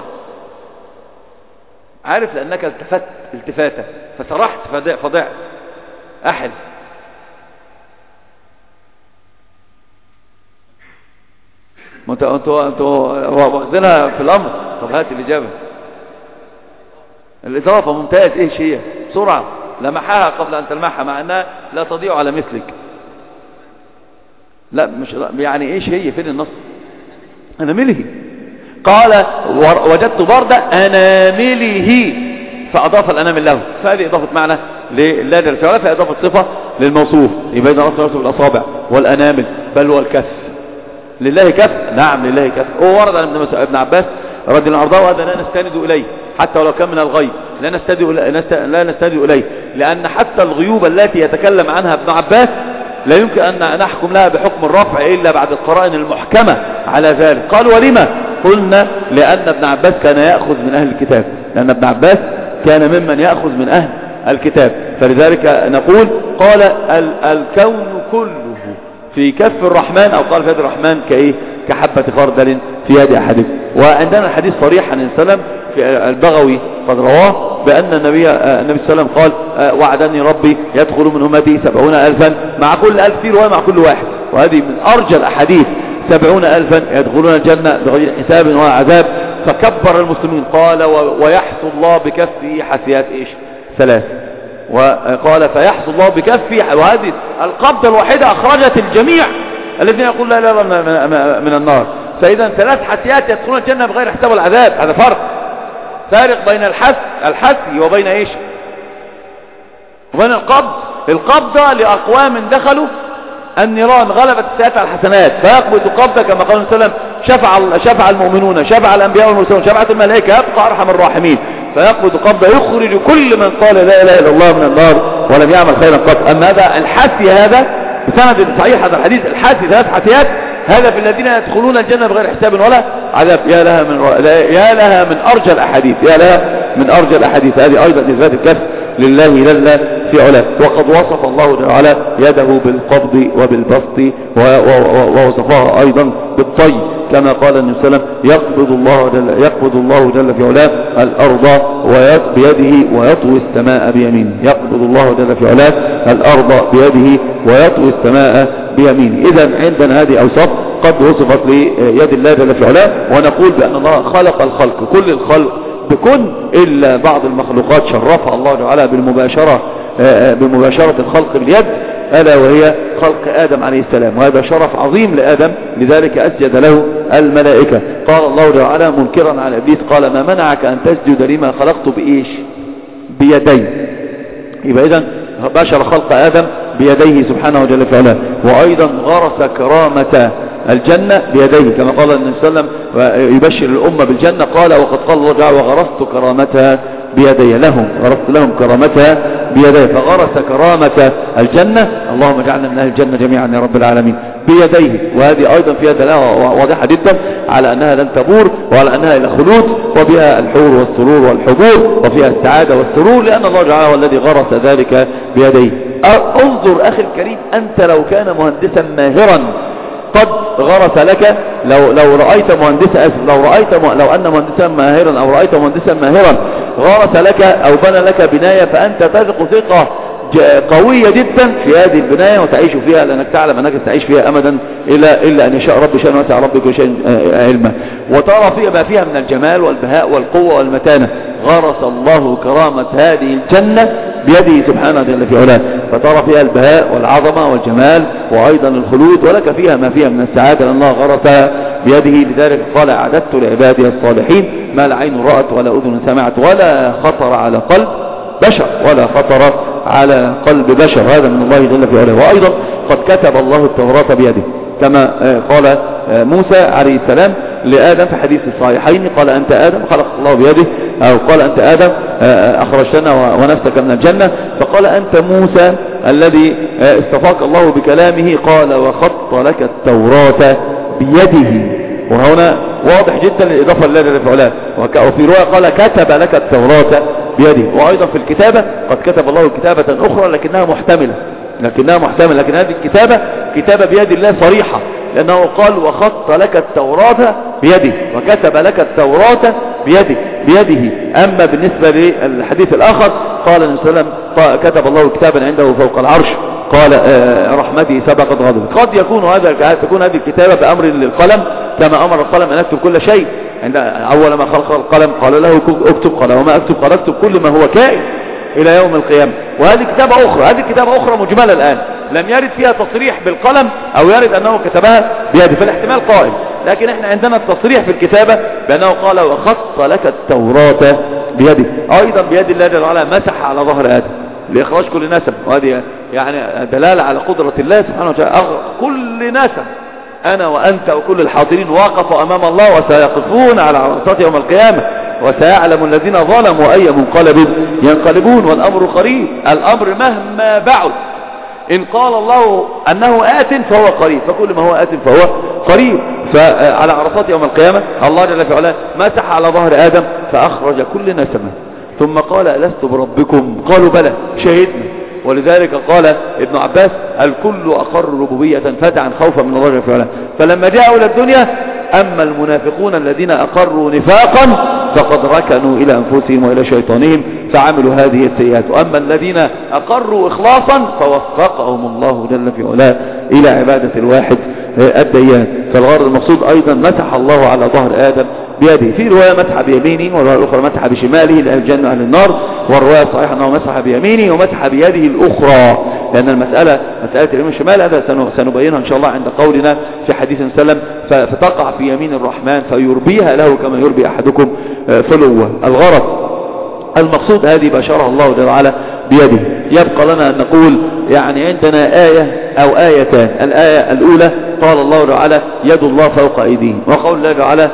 عارف، لأنك التفت التفاتة فسرحت فضعت أحل. ما انتوا انتوا انتوا واخدينها في الأمر. طب هات الإجابة. الإضافة ممتاز. إيش هي؟ بسرعة، لمحها قبل أن تلمحها، مع أنها لا تضيع على مثلك. لا مش يعني إيش هي؟ فين النص؟ أنامله. قال وجدت برد أنامله، فأضاف الأنامل له، فهذه إضافة معنى لله جل وعلا، فإضافة صفة للموصوف. يبقى إذا نصف نفسه بالأصابع والأنامل، بل والكف. لله كف؟ نعم لله كف. وورد عن ابن عباس رضي الله عنه، وهذا لا نستند إليه حتى ولو كان من الغيب، لا نستند لا نستند إليه، لأن حتى الغيوب التي يتكلم عنها ابن عباس لا يمكن أن نحكم لها بحكم الرفع إلا بعد القرائن المحكمة على ذلك. قالوا ولما؟ قلنا لأن ابن عباس كان يأخذ من أهل الكتاب، لأن ابن عباس كان ممن يأخذ من أهل الكتاب، فلذلك نقول قال الكون كله في كف الرحمن، أو قال في يد الرحمن كإيه؟ كحبة خردل في يد أحدكم. وعندنا الحديث صريح عن السلام في البغوي قد رواه بأن النبي النبي صلى الله عليه وسلم قال وعدني ربي يدخل من أمتي سبعون ألفا، مع كل ألف في رواية مع كل واحد، وهذه من أرجى الأحاديث، سبعون ألفا يدخلون الجنة بغير حساب ولا عذاب. فكبر المسلمين، قال ويحصل الله بكفه حسيات إيش؟ ثلاث. وقال فيحصل الله بكفه، وهذه القبضة الواحدة أخرجت الجميع الذين يقول لا لا من النار. فإذا ثلاث حسيات يدخلون الجنة بغير حساب العذاب. هذا فرق فارق بين الحث الحثي وبين إيش؟ وبين القبض. القبضة لأقوام دخلوا النيران غلبت السيئات على الحسنات، فيقبض قبضة كما قال النبي صلى الله عليه وسلم شفع شفع المؤمنون، شفع الأنبياء والمرسلون، شفعت الملائكة، يبقى أرحم الراحمين. فيقبض قبضة يخرج كل من قال لا إله إلا الله من النار ولم يعمل خيرا قط. أما هذا الحثي، هذا بسند صحيح هذا الحديث، الحثي ثلاث حثيات، هذا في الذين يدخلون الجنة بغير حساب ولا عذاب. يا لها من يا لها من أرجى الأحاديث، يا لها من أرجى الأحاديث. هذه أيضا إثبات الكف لله جل في علاه. وقد وصف الله تعالى يده بالقبض وبالبسط، ووصفها أيضا بالطي، كما قال النبي صلى الله عليه وسلم يقبض الله جل, يقبض الله جل في علاه الأرض بيده ويطوي السماء بيمينه. يقبض الله جل في علاه الأرض بيده ويطوي السماء بيمينه. إذا عندنا هذه أوصاف قد وصفت ليد الله جل في علاه، ونقول بأن الله خلق الخلق، كل الخلق بكن إلا بعض المخلوقات شرفها الله تعالى بالمباشرة بمباشرة الخلق باليد، ألا وهي خلق آدم عليه السلام، وهذا شرف عظيم لآدم، لذلك أسجد له الملائكة. قال الله تعالى منكرا على إبليس قال ما منعك أن تسجد لما خلقت بإيش؟ بيدي. يبقى إذن بشر خلق آدم بيديه سبحانه جل في علاه. وأيضا غرس كرامة الجنة بيديه، كما قال النبي صلى الله عليه وسلم يبشر الأمة بالجنة، قال وقد قال الله تعالى وغرست كرامتها بيدي لهم، غرست لهم كرامتها بيدي. فغرس كرامة الجنة، اللهم اجعلنا من أهل الجنة جميعا يا رب العالمين، بيديه. وهذه أيضا فيها دلالة واضحة جدا على أنها لن تبور، وعلى أنها إلى خلود، وبها الحور والسرور والحبور، وفيها السعادة والسرور، لأن الله تعالى هو الذي غرس ذلك بيديه. انظر أخي الكريم، أنت لو كان مهندسا ماهرا قد غرس لك، لو لو رأيت مهندسا لو رأيت لو أن مهندسا ماهرا أو رأيت مهندسا ماهرا غرس لك أو بنى لك بناية، فأنت تثق ثقة قوية جدا في هذه البناية وتعيش فيها، لأنك تعلم أنك تعيش فيها أمدا إلا, إلا أن يشاء رب شأن وسع ربك وشأن علما. وترى فيها ما فيها من الجمال والبهاء والقوة والمتانة. غرس الله كرامة هذه الجنة بيده سبحانه جل في علاه، فترى فيها البهاء والعظمة والجمال وأيضا الخلود، ولك فيها ما فيها من السعادة لأن الله غرسها بيده. لذلك قال أعددت لعبادي الصالحين ما لا عين رأت ولا أذن سمعت ولا خطر على قلب بشر ولا خطر على قلب بشر. هذا من الله جل في علاه. وأيضا قد كتب الله التوراة بيده كما قال موسى عليه السلام لآدم في حديث الصحيحين، قال أنت آدم خلق الله بيده، أو قال أنت آدم أخرجتنا ونفسك من الجنة، فقال أنت موسى الذي استفاق الله بكلامه، قال وخط لك التوراة بيده. وهنا واضح جدا الإضافة لله جل في علاه. وفي رواية قال كتب لك التوراة بيده. وأيضا في الكتابة قد كتب الله كتابة أخرى لكنها محتملة لكنها محتملة لكن هذه الكتابة كتابة بيد الله صريحة، لأنه قال وخط لك التوراة بيده وكتب لك التوراة بيده بيده. أما بالنسبة للحديث الآخر قال النبي صلى الله عليه وسلم كتب الله كتابا عنده فوق العرش، قال رحمتي سبقت غضبه. قد يكون هذا تكون هذه الكتابة بأمر للقلم كما أمر القلم أن يكتب كل شيء. عند أول ما خلق القلم قال له اكتب، قال وما أكتب؟ قال اكتب كل ما هو كائن إلى يوم القيامة. وهذه كتابة أخرى هذه كتابة أخرى مجملة الآن لم يرد فيها تصريح بالقلم أو يرد أنه كتبها بيده، فالاحتمال قائم. لكن احنا عندنا التصريح في الكتابة بأنه قال وخط لك التوراة بيده. أيضا بيد الله جل وعلا مسح على ظهر آدم لإخراج كل نسب، وهذه يعني دلالة على قدرة الله سبحانه وتعالى. كل نسب أنا وأنت وكل الحاضرين وقفوا أمام الله وسيقفون على عرصات يوم القيامة، وسيعلم الذين ظلموا أي منقلب ينقلبون. والأمر قريب، الأمر مهما بعد إن قال الله أنه آت فهو قريب، فكل ما هو آت فهو قريب. فعلى عرصات يوم القيامة الله جل في علاه مسح على ظهر آدم فأخرج كل نسمة، ثم قال ألست بربكم؟ قالوا بلى شهدنا. ولذلك قال ابن عباس الكل أقر ربوبية فتعا خوفا من الله جل في علاه. فلما جاءوا إلى الدنيا أما المنافقون الذين أقروا نفاقا فقد ركنوا إلى أنفسهم وإلى شيطانهم فعملوا هذه السيئات، وأما الذين أقروا إخلاصا فوفقهم الله جل في علاه إلى عبادة الواحد الديان. فالغرض المقصود أيضا مسح الله على ظهر آدم بيده. في رواية مسح بيمينه والرواية الأخرى مسح بشماله لأهل الجنة أهل النار، والرواية الصحيحة أنه مسح بيمينه ومسح بيده الأخرى، لأن المسألة مسألة اليمين والشمال هذا سنبينها إن شاء الله عند قولنا في حديث سلم فتقع في يمين الرحمن فيربيها له كما يربي أحدكم فلوة. الغرض المقصود هذه بشرها الله جل وعلا بيده. يبقى لنا أن نقول يعني عندنا آية أو آيتان. الآية الأولى قال الله تعالى يد الله فوق أيديهم، وقول الله تعالى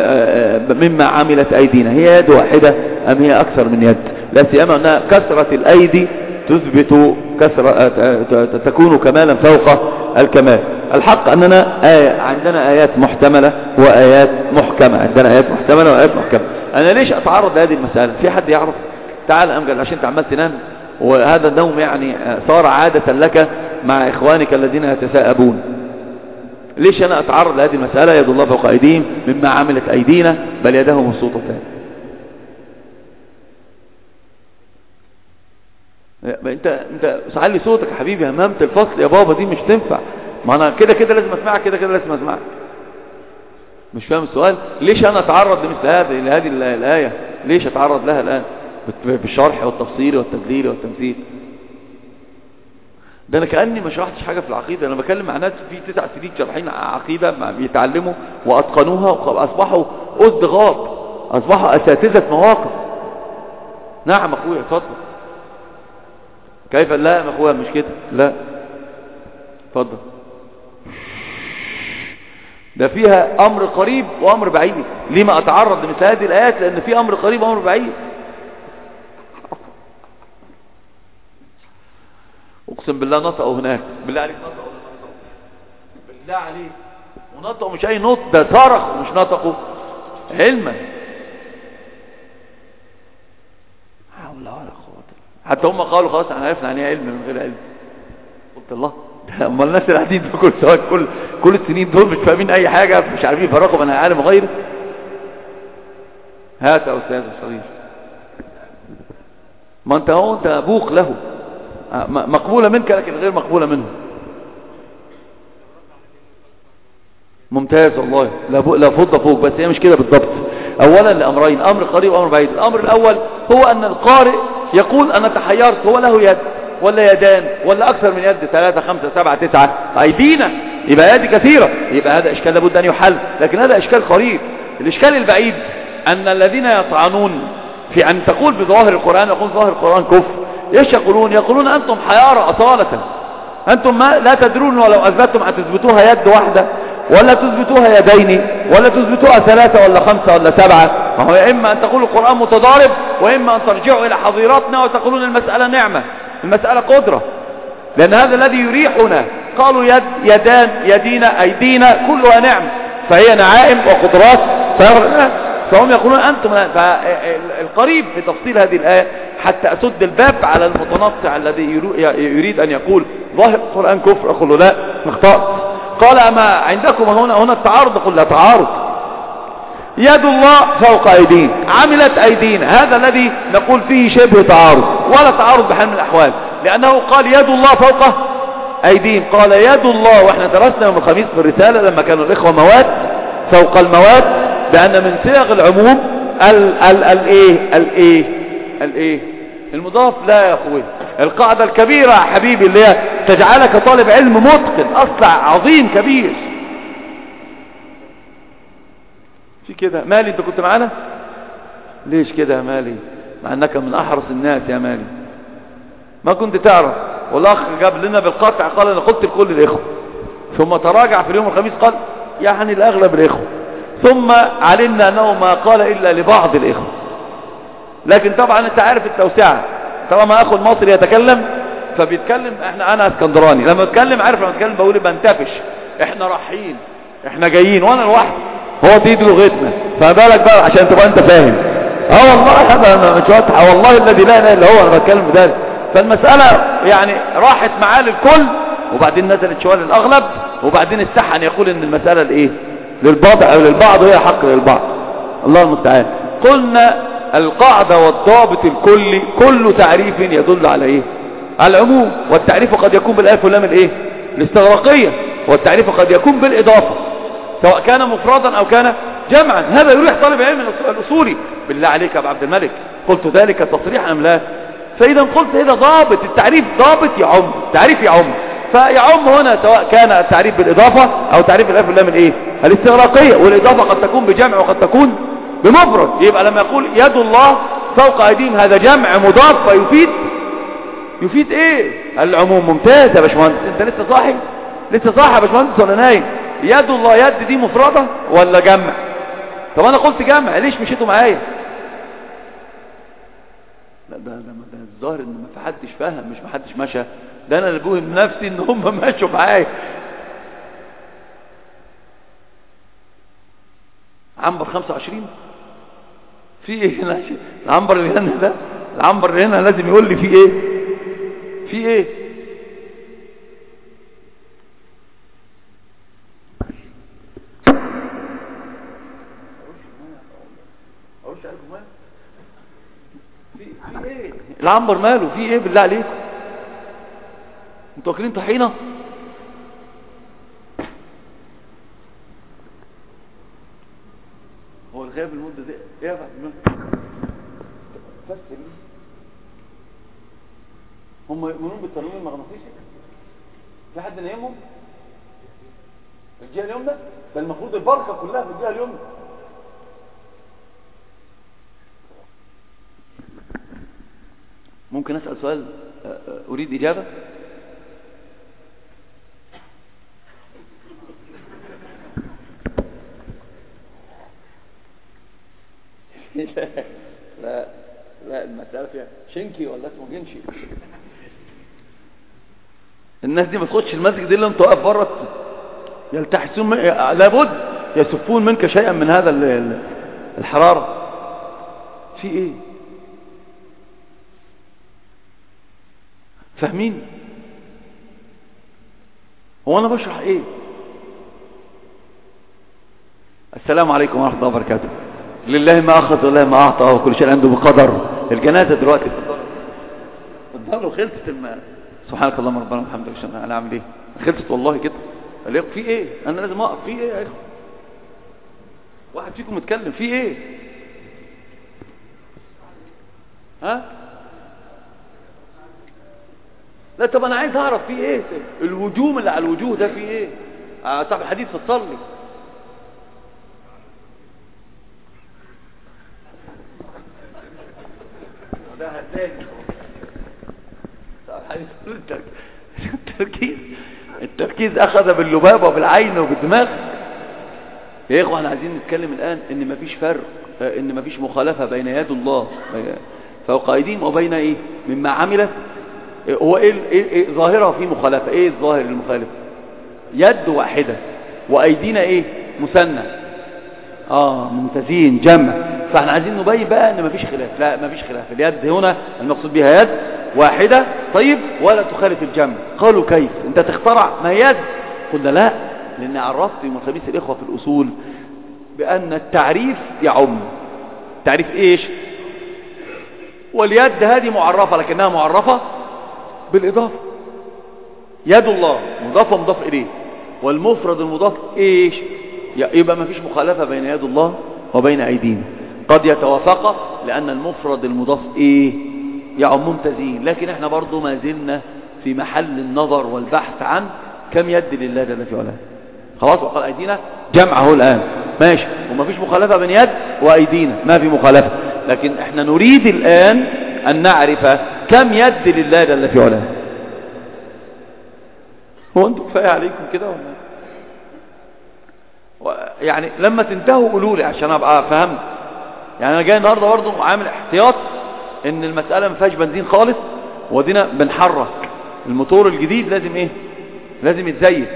مما عملت أيدينا. هي يد واحدة أم هي أكثر من يد؟ لا سيما أن كثرة الأيدي تثبت كثرة تكون كمالا فوق الكمال. الحق أننا آية عندنا آيات محتملة وآيات محكمة، عندنا آيات محتملة وآيات محكمة. أنا ليش أتعرض لهذه المسألة؟ في حد يعرف؟ تعال أمجد عشان تعمل تنام، وهذا النوم يعني صار عادة لك مع إخوانك الذين يتساءبون. ليش أنا أتعرض لهذه المسألة؟ يد الله فوق أيديهم مما عملت أيدينا بل يداه مبسوطتان. انت انت سعلي صوتك يا حبيبي، هممت الفصل يا بابا، دي مش تنفع. ما انا كده كده لازم اسمعك، كده كده لازم اسمعك. مش فاهم السؤال؟ ليش انا اتعرض لمثل هذه لهذه الايه؟ ليش اتعرض لها الان بالشرح والتفصيل والتدليل والتمثيل؟ ده انا كاني ما شرحتش حاجه في العقيده. انا بكلم مع ناس في تسع سنين شارحين عقيده بيتعلموا واتقنوها واصبحوا قد غاب، اصبحوا اساتذه مواقف. نعم اخويا اتفضل. كيف؟ لا يا اخويا مش كده، لا اتفضل. ده فيها امر قريب وامر بعيد. لما اتعرض لمثل هذه الايات؟ لان في امر قريب وامر بعيد. اقسم بالله نطقوا هناك، بالله عليك نطقوا، بالله عليك ونطقوا مش اي نطق، ده صرخ ومش نطقوا علما. حول ولا قوه. حتى هم قالوا خلاص احنا عرفنا يعني ايه علم من غير علم. قلت الله، اما الناس اللي قاعدين كل سواء كل كل السنين دول مش فاهمين اي حاجه، مش عارفين يفرقوا بين عالم وغيره. هات يا استاذ الصغير، ما انت اهو انت ابوك له، مقبولة منك لكن غير مقبولة منه. ممتاز والله، لا فضة فوق، بس هي مش كده بالضبط. اولا لامرين، امر قريب وامر بعيد. الامر الاول هو ان القارئ يقول انا تحيرت، هو له يد ولا يدان ولا اكثر من يد، ثلاثة خمسة سبعة تسعة ايدينا، يبقى يد كثيرة، يبقى هذا اشكال لابد ان يحل، لكن هذا اشكال قريب. الاشكال البعيد ان الذين يطعنون في ان تقول بظاهر القرآن، يقول ظاهر القرآن كفر، ايش يقولون؟ يقولون انتم حيارى اصالة، انتم ما لا تدرون ولو اثبتتم ان تثبتوها يد واحدة ولا تثبتوها يدين ولا تثبتوها ثلاثة ولا خمسة ولا سبعة. فهو إما أن تقول القرآن متضارب، وإما أن ترجعوا إلى حظيراتنا وتقولون المسألة نعمة، المسألة قدرة، لأن هذا الذي يريحنا. قالوا يد، يدان، يدينا، أيدينا، كلها نعم، فهي نعائم وقدرات، فهم يقولون أنتم. فالقريب في تفصيل هذه الآية حتى أسد الباب على المتنطع الذي يريد أن يقول ظاهر القرآن كفر، أقول له لا، اخطأت. قال أما عندكم هنا هنا التعارض؟ قل لا تعارض، يد الله فوق أيدينا، عملت أيدينا، هذا الذي نقول فيه شبه تعارض، ولا تعارض بحال من الأحوال، لأنه قال يد الله فوق أيديهم، قال يد الله، وإحنا درسنا يوم الخميس في الرسالة لما كانوا الإخوة مواد فوق المواد بأن من صيغ العموم ال ال الايه الايه الايه المضاف. لا يا أخوي، القاعدة الكبيرة يا حبيبي اللي هي تجعلك طالب علم متقن، أصلع عظيم كبير. في كده مالي، انت كنت معانا ليش كده يا مالي؟ مع انك من احرص الناس يا مالي، ما كنت تعرف. والاخ جاب لنا بالقطع قال انا قلت لكل الاخوه، ثم تراجع في اليوم الخميس قال يعني الاغلب الاخوه، ثم علمنا انه ما قال الا لبعض الاخوه. لكن طبعا انت عارف التوسعه، طالما اخو المصري يتكلم فبيتكلم، احنا انا اسكندراني لما اتكلم عارف، لما اتكلم بقول بنتفش، احنا رايحين احنا جايين وانا لوحدي، هو دي لغتنا، فبالك بقى عشان تبقى انت فاهم. اه والله هذا مش واضحه، والله الذي لا اله الا هو انا بتكلم بذلك. فالمساله يعني راحت معاه للكل، وبعدين نزلت شويه للاغلب، وبعدين استحى ان يقول ان المساله الايه للبعض او للبعض وهي حق للبعض، الله المستعان. قلنا القاعده والضابط الكلي كل تعريف يدل على ايه؟ على العموم، والتعريف قد يكون بالالف واللام الايه الاستغراقيه، والتعريف قد يكون بالاضافه سواء كان مفردا او كان جمعا. هذا يريح طالب علم الاصولي. بالله عليك يا ابو عبد الملك، قلت ذلك تصريحا ام لا؟ فاذا قلت هذا ضابط التعريف، ضابط يعم، تعريف يعم، فيعم هنا سواء كان التعريف بالاضافه او تعريف الالف واللام الايه الاستغراقيه، والاضافه قد تكون بجمع وقد تكون بمفرد. يبقى لما يقول يد الله فوق ايديهم هذا جمع مضاف، فيفيد يفيد ايه؟ العموم. ممتاز يا باشمهندس، انت لسه صاحي؟ لسه صاحي يا باشمهندس ولا نايم؟ يد الله يد دي مفردة ولا جمع؟ طب انا قلت جمع، ليش مشيتوا معايا؟ لا ده ده الظاهر ان ما حدش فاهم، مش ما حدش مشى، ده انا اللي بوهم نفسي ان هم ماشوا معايا. عنبر خمسة وعشرين في ايه هنا؟ العنبر اللي هنا ده، العنبر اللي هنا لازم يقول لي في ايه؟ في ايه؟ في ايه؟ العنبر ماله؟ في ايه بالله عليكم؟ انتوا واكلين طحينه؟ هو الغياب المده دي ايه يا بعد فسر لي؟ هم يؤمنون بالتنويم المغناطيسي؟ في حد نايمهم؟ الجهه اليمنى؟ ده المفروض البركه كلها في الجهه اليمنى. ممكن أسأل سؤال أريد إجابة؟ لا لا لا المسألة فيها شنكي ولا اسمه جنشي. الناس دي ما تخش المسجد إلا أنت واقف بره يلتحسون، لابد يسفون منك شيئا من هذا الحرارة. في إيه؟ فاهمين؟ هو انا بشرح ايه؟ السلام عليكم ورحمه الله وبركاته. لله ما اخذ ولله ما اعطى وكل شيء عنده بقدر. الجنازه دلوقتي اتفضلوا خلصت الماء. سبحانك اللهم ربنا وبحمدك اشهد ان لا اله الا انت اعمل ايه؟ خلصت والله كده. قال لي في ايه؟ انا لازم اقف. في ايه يا اخي؟ واحد فيكم متكلم في ايه؟ ها؟ لا طب انا عايز اعرف في ايه؟ الهجوم اللي على الوجوه ده في ايه؟ صاحب الحديث فتصلي. ده هتلاقي صاحب الحديث التركيز التركيز اخذ باللبابه وبالعين وبالدماغ. يا اخوان عايزين نتكلم الان ان مفيش فرق، ان مفيش مخالفه بين يد الله فوق ايديهم وبين ايه مما عملت. هو ايه, إيه, إيه ظاهره في مخالفه؟ ايه الظاهر المخالف؟ يد واحده وايدينا ايه مثنى، اه ممتازين جمع. فاحنا عايزين نبين بقى ان مفيش خلاف. لا مفيش خلاف، اليد هنا المقصود بها يد واحده طيب ولا تخالف الجمع. قالوا كيف انت تخترع ما هي يد؟ قلنا لا، لان عرفت يوم الخميس الاخوه في الاصول بان التعريف يعم. تعريف ايش؟ واليد هذه معرفه لكنها معرفه بالاضافه. يد الله مضاف ومضاف اليه، والمفرد المضاف ايش؟ يبقى ما فيش مخالفه بين يد الله وبين ايدينا. قد يتوافق لان المفرد المضاف ايه يعم ممتازين، لكن احنا برضو ما زلنا في محل النظر والبحث عن كم يد لله جل في علاه. خلاص وقال ايدينا جمعه الان ماشي، وما فيش مخالفه بين يد وايدينا، ما في مخالفه، لكن احنا نريد الان ان نعرف كم يد لله جل في علاه. هو انتوا كفايه عليكم كده ولا يعني لما تنتهوا قولوا لي عشان ابقى فهمت. يعني انا جاي النهارده برضه عامل احتياط ان المساله ما فيهاش بنزين خالص، ودينا بنحرك الموتور الجديد لازم ايه؟ لازم يتزيت.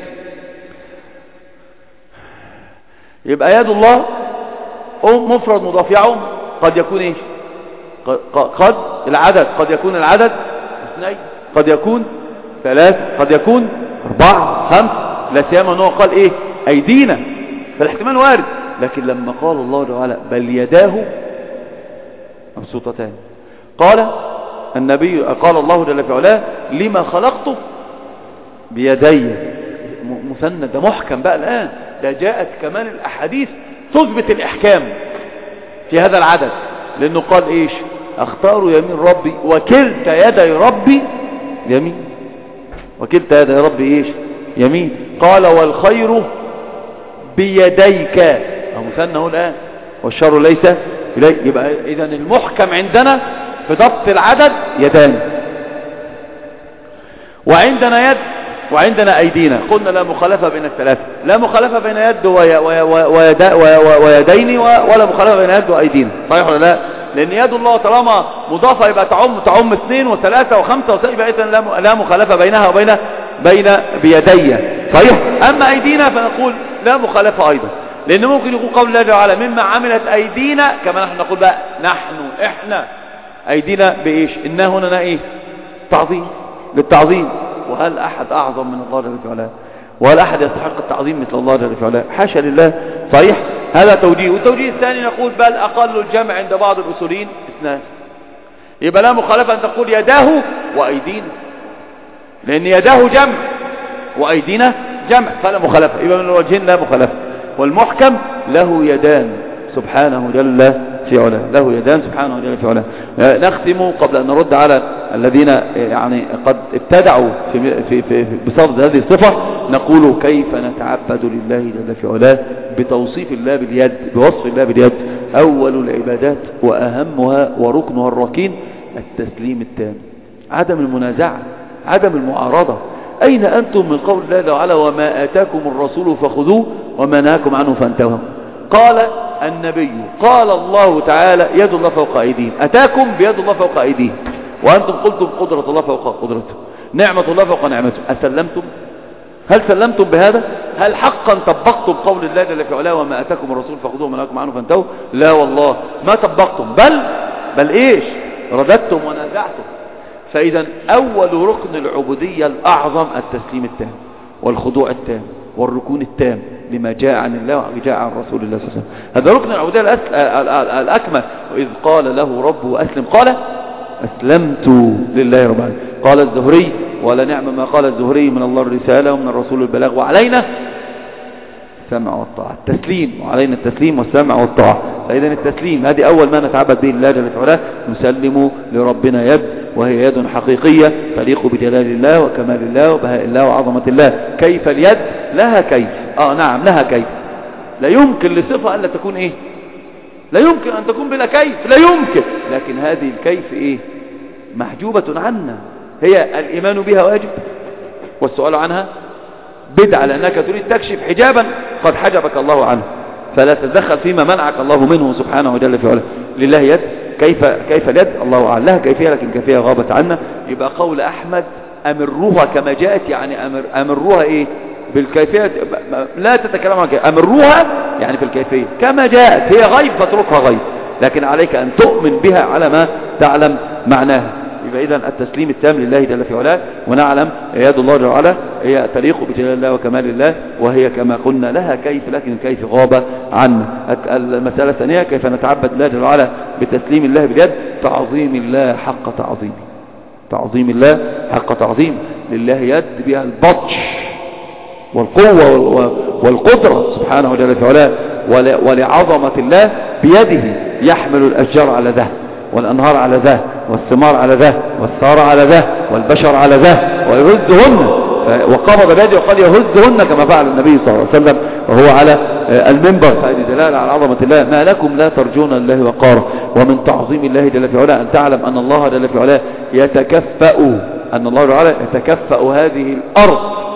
يبقى يد الله مفرد مضاف يعم. قد يكون ايش؟ قد العدد، قد يكون العدد اثنين، قد يكون ثلاث، قد يكون أربعة خمس، لا سيما أنه قال إيه أيدينا، فالاحتمال وارد. لكن لما قال الله تعالى بل يداه مبسوطتان، قال النبي قال الله جل في علاه لما خلقته بيدي مثنى. ده محكم بقى الآن، ده جاءت كمان الأحاديث تثبت الإحكام في هذا العدد، لأنه قال إيش؟ اختار يمين ربي وكلتا يدي ربي يمين، وكلتا يدي ربي إيش؟ يمين. قال والخير بيديك، أو مثنى هو الآن، والشر ليس إليك. يبقى إذن المحكم عندنا في ضبط العدد يدان، وعندنا يد وعندنا أيدينا. قلنا لا مخالفة بين الثلاثة، لا مخالفة بين يد ويدين، ولا مخالفة بين يد وأيدينا. صحيح ولا لا؟ لأن يد الله طالما مضافة يبقى تعم تعم اثنين وثلاثة وخمسة وسبعة، يبقى إذن لا مخالفة بينها وبين بين بيدي. صحيح. أما أيدينا فنقول لا مخالفة أيضا، لأن ممكن يكون قول الله تعالى مما عملت أيدينا، كما نحن نقول بقى نحن إحنا أيدينا بإيش؟ إنها هنا إيه؟ تعظيم، للتعظيم. وهل أحد أعظم من الله جل وعلا؟ وهل أحد يستحق التعظيم مثل الله جل وعلا؟ حاشا لله. صحيح. هذا توجيه. والتوجيه الثاني نقول بل أقل الجمع عند بعض الأصوليين اثنان. يبقى لا مخالفة أن تقول يداه وأيدينا، لأن يداه جمع وأيدينا جمع، فلا مخالفة. يبقى من الوجهين لا مخالفة. والمحكم له يدان سبحانه جل في علاه، له يدان سبحانه جل في علاه. نختم قبل أن نرد على الذين يعني قد ابتدعوا في في في بصفد هذه الصفة، نقول كيف نتعبد لله جل في علاه بتوصيف الله باليد، بوصف الله باليد. أول العبادات وأهمها وركنها الركين التسليم التام، عدم المنازعة، عدم المعارضة. أين أنتم من قول الله تعالى وما آتاكم الرسول فخذوه وما نهاكم عنه فانتهوا؟ قال النبي قال الله تعالى يد الله فوق أيديهم، أتاكم بيد الله فوق أيديهم، وأنتم قلتم قدرة الله فوق قدرته، نعمة الله فوق نعمته. أسلمتم؟ هل سلمتم بهذا؟ هل حقا طبقتم قول الله جل في علاه وما آتاكم الرسول فخذوه وما نهاكم عنه فانتهوا؟ لا والله ما طبقتم، بل بل إيش؟ رددتم ونازعتم. فإذا أول ركن العبودية الأعظم التسليم التام والخضوع التام والركون التام لما جاء عن الله وجاء عن رسول الله صلى الله عليه وسلم. هذا ركن العبودية الأكمل. وإذ قال له ربه أسلم قال أسلمت لله رب العالمين. قال الزهري ولا نعم ما قال الزهري: من الله الرسالة ومن الرسول البلاغ وعلينا السمع والطاعة. التسليم، وعلينا التسليم والسمع والطاعة. فإذا التسليم هذه أول ما نتعبد به الله جل وعلا، نسلم لربنا يد، وهي يد حقيقية تليق بجلال الله وكمال الله وبهاء الله وعظمة الله. كيف اليد؟ لها كيف. آه نعم لها كيف. لا يمكن لصفة ألا تكون إيه؟ لا يمكن أن تكون بلا كيف، لا يمكن. لكن هذه الكيف إيه؟ محجوبة عنا. هي الإيمان بها واجب، والسؤال عنها بدعة، لأنك تريد تكشف حجابا قد حجبك الله عنه، فلا تتدخل فيما منعك الله منه سبحانه وجل في علاه. لله يد، كيف كيف اليد؟ الله أعلم. لها كيفية لكن كيفية غابت عنا. يبقى قول أحمد أمروها كما جاءت، يعني أمر أمروها إيه؟ بالكيفية، لا تتكلم عن كيفية. أمروها يعني في الكيفية كما جاءت، هي غيب فاتركها غيب، لكن عليك أن تؤمن بها على ما تعلم معناها. يبقى إذن التسليم التام لله جل في علاه. ونعلم يد الله جل وعلا هي تليق بجلال الله وكمال الله، وهي كما قلنا لها كيف، لكن الكيف غاب عنا. المسألة الثانية: كيف نتعبد الله جل وعلا بتسليم الله باليد؟ تعظيم الله حق تعظيمه. تعظيم الله حق تعظيمه. لله يد بها البطش والقوة والقدرة سبحانه وجل في علاه. ولعظمة الله بيده يحمل الأشجار على ذه، والأنهار على ذه، والثمار على ذه، والثار على ذه، والبشر على ذه، ويهزهن. وقبض بيده وقال يهزهن كما فعل النبي صلى الله عليه وسلم وهو على المنبر. فهذه دلالة على عظمة الله. ما لكم لا ترجون الله وقارا. ومن تعظيم الله جل في علاه أن تعلم أن الله جل في علاه يتكفأ، أن الله جل وعلا يتكفأ هذه الأرض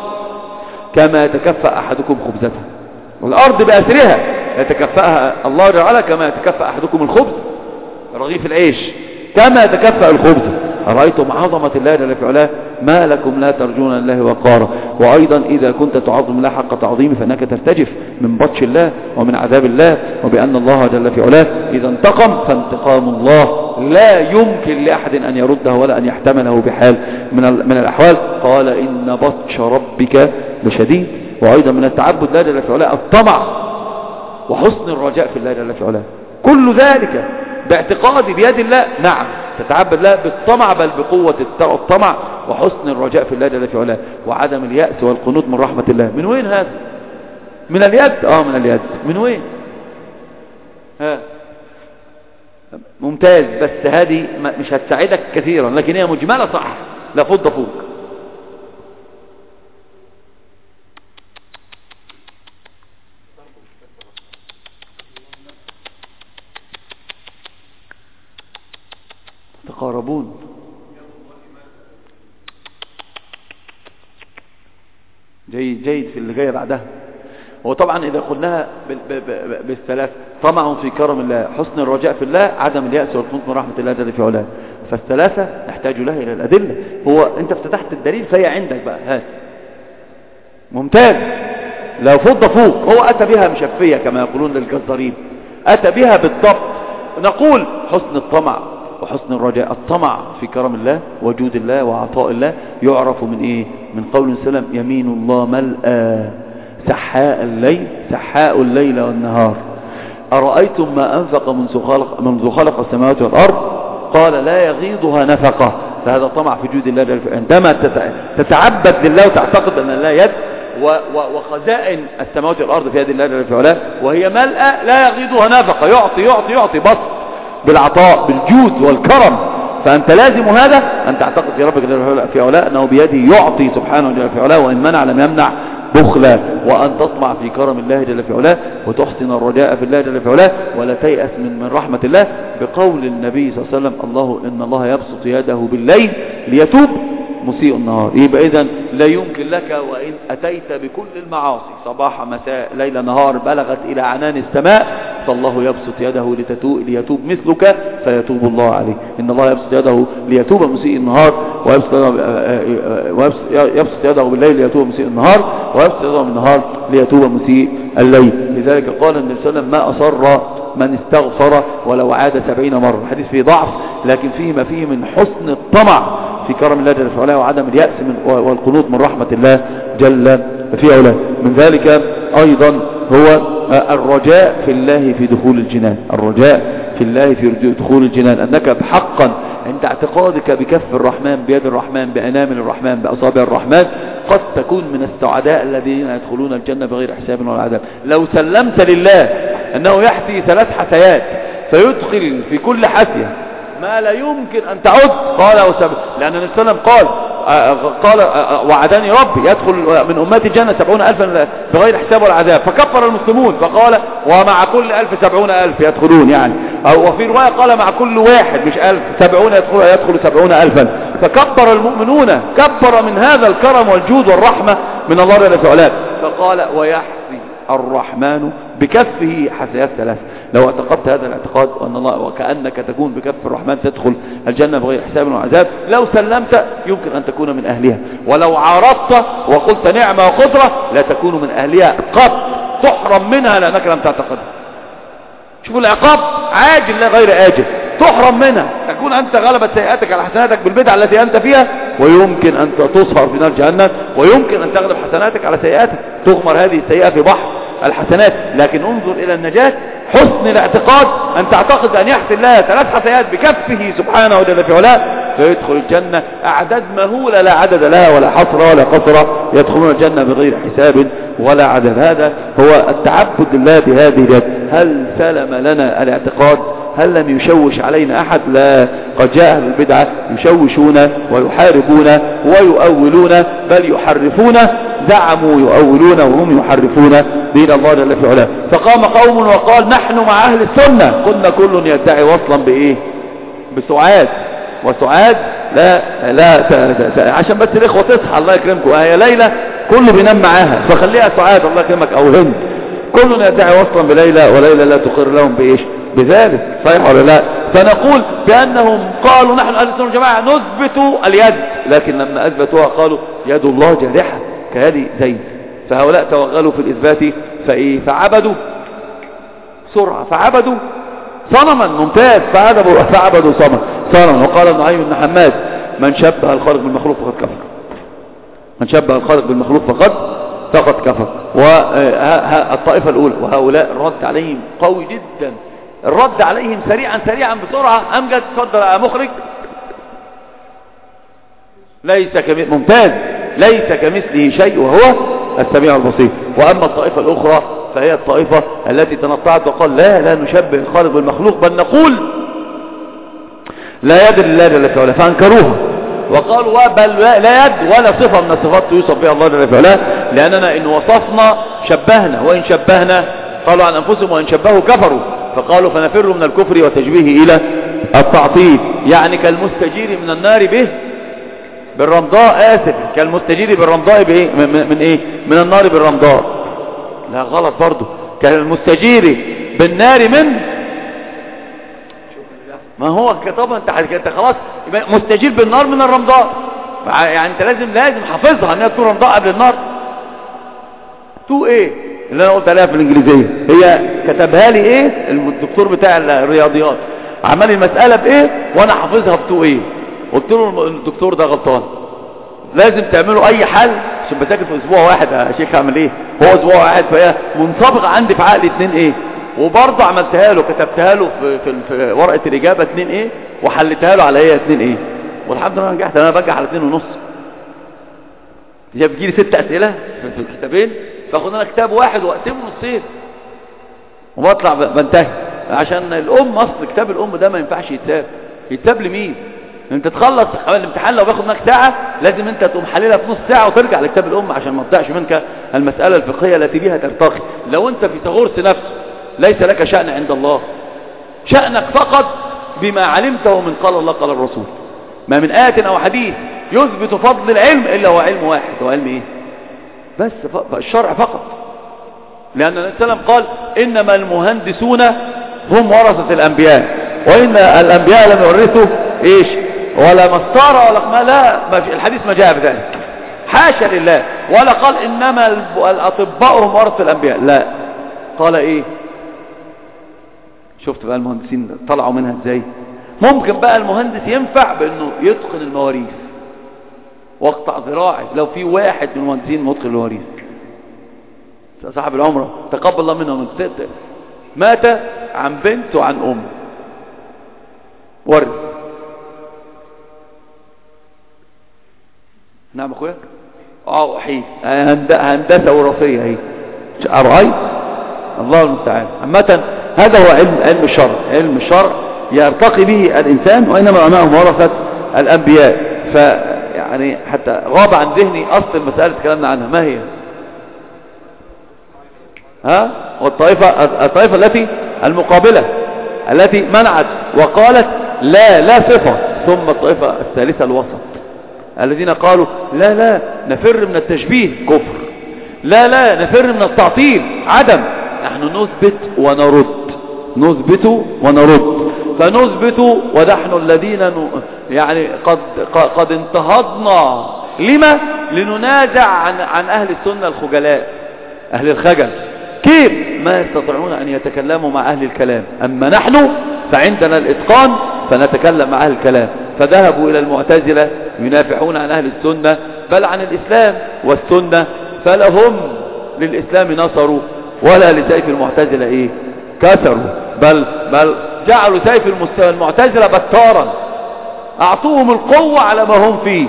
كما يتكفأ أحدكم خبزته. والأرض بأسرها يتكفأها الله جل وعلا كما يتكفأ أحدكم الخبز، رغيف العيش، كما يتكفأ الخبز. أرأيتم عظمة الله جل في علاه؟ ما لكم لا ترجون الله وقارا. وأيضا إذا كنت تعظم الله حق تعظيمه فإنك ترتجف من بطش الله ومن عذاب الله، وبأن الله جل في علاه إذا انتقم فانتقام الله لا يمكن لأحد أن يرده ولا أن يحتمله بحال من من الأحوال. قال: إن بطش ربك لشديد. وأيضا من التعبد الله جل في علاه الطمع وحسن الرجاء في الله جل في علاه. كل ذلك باعتقادي بيد الله. نعم تتعبد الله بالطمع، بل بقوة الطمع وحسن الرجاء في الله جل في علاه، وعدم اليأس والقنوط من رحمة الله. من وين هذا؟ من اليد. اه من اليد. من وين؟ ها ممتاز. بس هذه مش هتساعدك كثيرا، لكن هي مجملة صح، لا فض فوق. تقاربون. جيد جيد في اللي جايه بعدها. وطبعا إذا قلناها بالثلاث: طمع في كرم الله، حسن الرجاء في الله، عدم اليأس والقنوط من رحمة الله جل في علاه. فالثلاثة نحتاج لها إلى الأدلة. هو أنت افتتحت الدليل فهي عندك بقى، هات ممتاز. لو فض فوق. هو أتى بها مشفية كما يقولون للجزارين، أتى بها بالضبط. نقول حسن الطمع وحسن الرجاء. الطمع في كرم الله وجود الله وعطاء الله يعرف من إيه؟ من قول سلم: يمين الله ملأى سحاء الليل سحاء الليل والنهار، أرأيتم ما أنفق منذ خلق, منذ خلق السماوات والأرض؟ قال: لا يغيضها نفقة. فهذا طمع في جود الله. عندما تتعبد لله وتعتقد أن الله يد وخزائن السماوات والأرض في يد الله جل في علاه، وهي ملأى لا يغيضها نفقة، يعطي يعطي يعطي بسط بالعطاء بالجود والكرم. فأنت لازم هذا أن تعتقد في ربك جل في علاه أنه بيده يعطي سبحانه جل في علاه، وإن منع لم يمنع بخلا. وأن تطمع في كرم الله جل في علاه وتحسن الرجاء في الله جل في علاه، ولا تيأس من من رحمة الله، بقول النبي صلى الله عليه وسلم: الله إن الله يبسط يده بالليل ليتوب مسيء النهار. يبقى إذن لا يمكن لك وإن أتيت بكل المعاصي صباح مساء ليل نهار بلغت إلى عنان السماء، فالله يبسط يده ليتوب مثلك فيتوب الله عليه. إن الله يبسط يده ليتوب مسيء النهار، ويبسط يده بالليل ليتوب مسيء النهار، ويبسط يده بالنهار ليتوب مسيء الليل. لذلك قال النبي صلى الله عليه وسلم: ما أصر من استغفر ولو عاد سبعين مرة. الحديث فيه ضعف، لكن فيه ما فيه من حسن الطمع في كرم الله جل في علاه وعدم اليأس من والقنوط من رحمة الله جل في علاه. من ذلك أيضا هو الرجاء في الله في دخول الجنان. الرجاء في الله في دخول الجنان، أنك بحقا عند اعتقادك بكف الرحمن، بيد الرحمن، بأنامل الرحمن، بأصابع الرحمن، قد تكون من السعداء الذين يدخلون الجنة بغير حساب ولا عذاب. لو سلمت لله أنه يحثي ثلاث حثيات فيدخل في كل حثية ما لا يمكن أن تعد، قال لأن النبي صلى الله عليه وسلم قال قال وعدني ربي يدخل من أمتي الجنة سبعون ألفا بغير حساب ولا عذاب، فكفر المسلمون فقال ومع كل ألف سبعون ألف يدخلون، يعني وفي رواية قال مع كل واحد مش ألف سبعون يدخل, يدخل سبعون ألفا، فكبر المؤمنون كبر من هذا الكرم والجود والرحمة من الله جل وعلا، فقال ويحثي الرحمن بكفه حثيات ثلاث. لو اعتقدت هذا الاعتقاد وأن الله وكأنك تكون بكف الرحمن تدخل الجنة بغير حساب وعذاب، لو سلمت يمكن أن تكون من أهلها، ولو عارضت وقلت نعمة وقدرة لا تكون من أهلها قط، تحرم منها لأنك لم تعتقدها. شوفوا العقاب عاجل لا غير آجل، تحرم منها، تكون أنت غلبت سيئاتك على حسناتك بالبدعة التي أنت فيها، ويمكن أن تصهر في نار جهنم، ويمكن أن تغلب حسناتك على سيئاتك، تغمر هذه السيئة في بحر الحسنات. لكن انظر إلى النجاة، حسن الاعتقاد أن تعتقد أن يحسن لها ثلاث حسنات بكفه سبحانه وجل في علاه فيدخل الجنة أعداد مهولة لا عدد لها ولا حصر ولا قصر، يدخلون الجنة بغير حساب ولا عدد. هذا هو التعبد لله بهذه اليد. هل سلم لنا الاعتقاد؟ هل لم يشوش علينا أحد؟ لا، قد جاء أهل البدعة يشوشون ويحاربون ويؤولون، بل يحرفون، زعموا يؤولون وهم يحرفون دين الله جل في علاه. فقام قوم وقال نحن مع أهل السنة، قلنا كل يدعي وصلا بإيه؟ بسعاد، وسعاد لا لا ت... ت... عشان بس الإخوة تصحى الله يكرمكم، هي ليلى كله بينام معاها فخليها سعاد الله يكرمك، أو هند، كل يدعي وصلا بليلى وليلى لا تقر لهم بإيش؟ بذلك. صحيح ولا لا؟ فنقول بأنهم قالوا نحن أهل السنة والجماعة نثبت اليد، لكن لما أثبتوها قالوا يد الله جارحة كيد زيد، فهؤلاء توغلوا في الإثبات فإيه؟ فعبدوا سرعة، فعبدوا صنما ممتاز، فعبدوا فعبدوا صنما صنما. وقال ابن عيم بن حماد من شبه الخالق بالمخلوق فقد كفر، من شبه الخالق بالمخلوق فقد فقد كفر. والطائفة الأولى وهؤلاء الرد عليهم قوي جدا، الرد عليهم سريعا سريعا بسرعة. أمجد تفضل يا مخرج. ليس كمثله، ممتاز، ليس كمثله شيء وهو السميع البصير. وأما الطائفة الأخرى فهي الطائفة التي تنطعت وقال لا لا نشبه الخالق بالمخلوق، بل نقول لا يد لله جل وعلا، فأنكروها وقالوا بل لا يد ولا صفة من الصفات يوصف بها الله جل وعلا، لأننا إن وصفنا شبهنا، وإن شبهنا قالوا عن أنفسهم وإن شبهوا كفروا، فقالوا فنفر من الكفر وتشبيه إلى التعطيل، يعني كالمستجير من النار به بالرمضاء، آسف كالمستجير بالرمضاء بإيه؟ من, من إيه؟ من النار بالرمضاء، لا غلط برضو، كالمستجير بالنار من، ما هو طبعا انت خلاص مستجير بالنار من الرمضاء، يعني انت لازم لازم حافظها انها تكون رمضاء قبل النار. تو ايه اللي انا قلت عليها في الانجليزيه، هي كتبها لي ايه الدكتور بتاع الرياضيات، عمل المساله بايه وانا حافظها بتو ايه، قلت له الدكتور ده غلطان، لازم تعملوا اي حل عشان بذاكر في اسبوع واحد يا شيخ، اعمل ايه هو اسبوع واحد، فهي منطبقه عندي في عقلي اتنين ايه، وبرضه عملتها له كتبتها له في, في, في ورقه الاجابه اتنين ايه، وحلتها له على ايه اتنين ايه، والحمد لله نجحت. انا بنجح على اتنين ونص، جاب بيجي لي ست اسئله في الكتابين، فاخد انا كتاب واحد واقسمه نصين وبطلع بنتهي، عشان الام اصل كتاب الام ده ما ينفعش يتساب. يتساب لمين؟ انت تخلص الامتحان لو باخد منك ساعه لازم انت تقوم حللها في نص ساعه وترجع لكتاب الام عشان ما تضيعش منك المساله الفقهيه التي بها ترتقي. لو انت في تغرس نفسه ليس لك شأن عند الله، شأنك فقط بما علمته من قال الله قال الرسول. ما من آية أو حديث يثبت فضل العلم إلا هو علم واحد، هو علم إيه؟ بس الشرع فقط، لأن النبي صلى الله عليه وسلم قال إنما المهندسون هم ورثة الأنبياء، وإن الأنبياء لم يورثوا إيش ولا مسطرة ولا ما، لا ما في الحديث ما جاء بذلك، حاشا لله، ولا قال إنما الأطباء هم ورثة الأنبياء، لا، قال إيه؟ شفت بقى المهندسين طلعوا منها ازاي؟ ممكن بقى المهندس ينفع بانه يتقن المواريث واقطع ذراعي، لو في واحد من المهندسين متقن المواريث صاحب العمره تقبل الله منه، مات عن بنت وعن ام ورث، نعم اخويا اه احيد هندسة وراثية اهي أرأيت الله المستعان. عامة هذا هو علم علم الشرع. علم الشرع يرتقي به الإنسان، وإنما العلماء ورثة الأنبياء. فيعني حتى غاب عن ذهني أصل المسألة تكلمنا عنها، ما هي؟ ها؟ والطائفة الطائفة التي المقابلة التي منعت وقالت لا لا صفة. ثم الطائفة الثالثة الوسط الذين قالوا لا لا نفر من التشبيه كفر، لا لا نفر من التعطيل عدم. نحن نثبت ونرد، نثبت ونرد. فنثبت ونحن الذين يعني قد قد انتهضنا لما لننازع عن عن أهل السنة الخجلاء، أهل الخجل. كيف؟ ما يستطيعون أن يتكلموا مع أهل الكلام. أما نحن فعندنا الإتقان فنتكلم مع أهل الكلام. فذهبوا إلى المعتزلة ينافحون عن أهل السنة بل عن الإسلام والسنة، فلهم للإسلام نصروا ولا لسيف المعتزلة إيه كسروا، بل بل جعلوا سيف المعتزلة بتارا، أعطوهم القوة على ما هم فيه.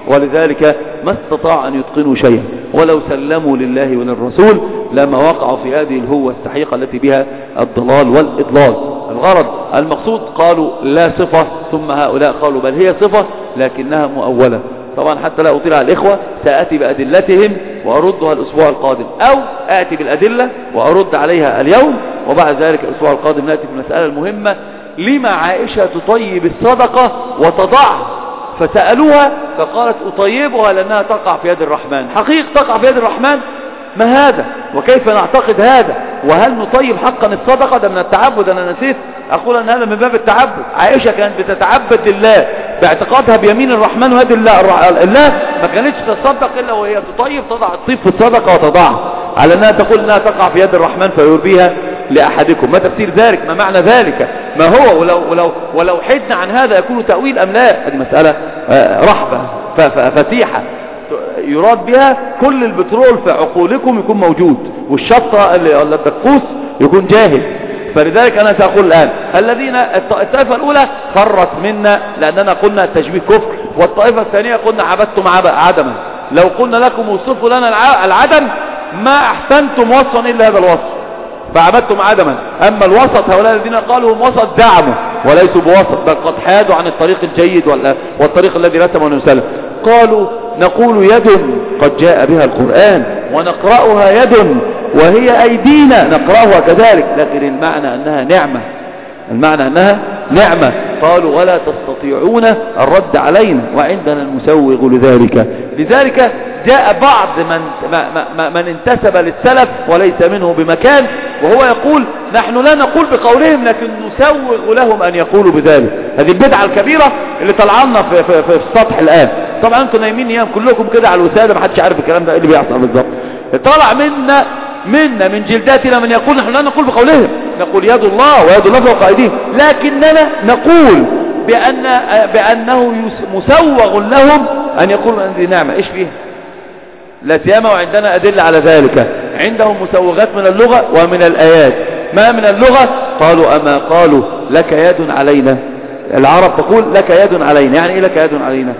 ولذلك ما استطاع أن يتقنوا شيئا، ولو سلموا لله وللرسول لما وقعوا في هذه الهوة السحيقة التي بها الضلال والإضلال. الغرض المقصود قالوا لا صفة، ثم هؤلاء قالوا بل هي صفة لكنها مؤولة. طبعا حتى لا أطيل على الإخوة سأتي بأدلتهم وأردها الأسبوع القادم، أو آتي بالأدلة وأرد عليها اليوم، وبعد ذلك الأسبوع القادم نأتي بالمسألة المهمة: لما عائشة تطيب الصدقة وتضعها؟ فسألوها فقالت أطيبها لأنها تقع في يد الرحمن. حقيقة تقع في يد الرحمن؟ ما هذا؟ وكيف نعتقد هذا؟ وهل نطيب حقا الصدقة؟ ده من التعبد. أنا نسيت أقول أن هذا من باب التعبد. عائشة كانت بتتعبد لله باعتقادها بيمين الرحمن ويد الله. الله ما كانتش تصدق إلا وهي تطيب، تضع الطيب في الصدقة وتضعها على أنها تقول أنها تقع في يد الرحمن فيربيها لأحدكم. ما تفسير ذلك؟ ما معنى ذلك؟ ما هو؟ ولو, ولو, ولو حدنا عن هذا يكون تأويل أم لا؟ هذه مسألة رحبة فتيحة يراد بها كل البترول في عقولكم يكون موجود، والشطة الدقوس يكون جاهز. فلذلك أنا سأقول الآن: الذين الطائفة الأولى فرت منا لأننا قلنا التشبيه كفر، والطائفة الثانية قلنا عبدتم عدما. لو قلنا لكم وصفوا لنا العدم ما أحسنتم وصفا إلا هذا الوصف فعبدتم عدما. أما الوسط هؤلاء الذين قالوا هم وسط زعموا وليسوا بوسط، بل قد حادوا عن الطريق الجيد والطريق الذي رسمه النبي صلى الله عليه وسلم. قالوا نقول يد قد جاء بها القرآن ونقرأها يد وهي أيدينا نقرأها كذلك، لكن المعنى أنها نعمة، المعنى أنها نعمة. قالوا ولا تستطيعون الرد علينا وعندنا المسوغ لذلك. لذلك جاء بعض من, من انتسب للسلف وليس منه بمكان وهو يقول نحن لا نقول بقولهم لكن نسوغ لهم أن يقولوا بذلك. هذه البدعة الكبيرة اللي طلعنا في, في, في السطح الآن. طبعا انتم نايمين ايام كلكم كده على الوسادة، محدش عارف الكلام ده ايه اللي بيحصل بالظبط. طلع منا منا من جلداتنا من يقول نحن لا نقول بقولهم، نقول يد الله ويد الله فوق ايديهم، لكننا نقول بأن بأنه مسوغ لهم أن يقولوا أن دي نعمة. إيش فيها؟ لا سيما وعندنا أدلة على ذلك. عندهم مسوغات من اللغة ومن الآيات. ما من اللغة؟ قالوا أما قالوا لك يد علينا. العرب تقول لك يد علينا، يعني إيه لك يد علينا؟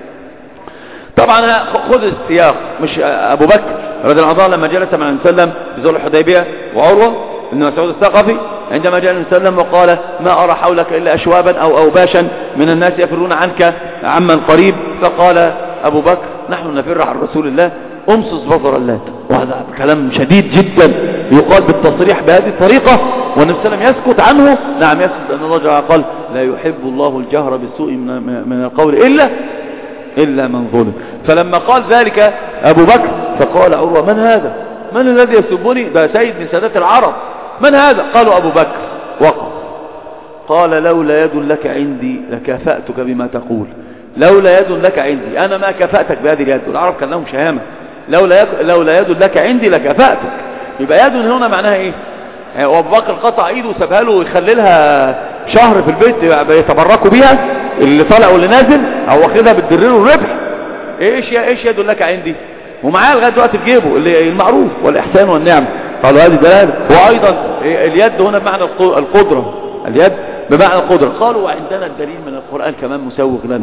طبعا خذ السياق. مش أبو بكر رضي الله عنه لما جلس مع النبي صلى الله عليه وسلم في ذو الحديبية وعروة بن مسعود الثقفي عندما جاء النبي صلى الله عليه وسلم وقال ما أرى حولك إلا أشوابا أو أوباشا من الناس يفرون عنك عمن قريب، فقال أبو بكر نحن نفر عن رسول الله أمسس بصر اللات. وهذا كلام شديد جدا يقال بالتصريح بهذه الطريقة والنبي صلى الله عليه وسلم يسكت عنه. نعم يسكت، أن الله جل قال لا يحب الله الجهر بالسوء من القول إلا إلا من ظلم. فلما قال ذلك أبو بكر فقال عروة من هذا؟ من الذي يسبني؟ ده سيد من سادات العرب، من هذا؟ قالوا أبو بكر. وقف قال لولا يد لك عندي لكافأتك بما تقول. لولا يد لك عندي، أنا ما كفأتك بهذه اليد. العرب كان لهم شهامة. لولا يد, لولا يد لك عندي لكافأتك. يبقى يد هنا معناها إيه؟ يعني أبو بكر قطع إيده وسابها له ويخلي لها شهر في البيت يتبركوا بيها اللي طالع واللي نازل، أو واخدها بتدرره الربح. إيش إيش يد لك عندي؟ ومعاه لغاية دلوقتي في جيبه اللي المعروف والإحسان والنعم. قالوا هذه دلالة. وأيضا اليد هنا بمعنى القدرة، اليد بمعنى القدرة. قالوا وعندنا الدليل من القرآن كمان مسوغ لنا.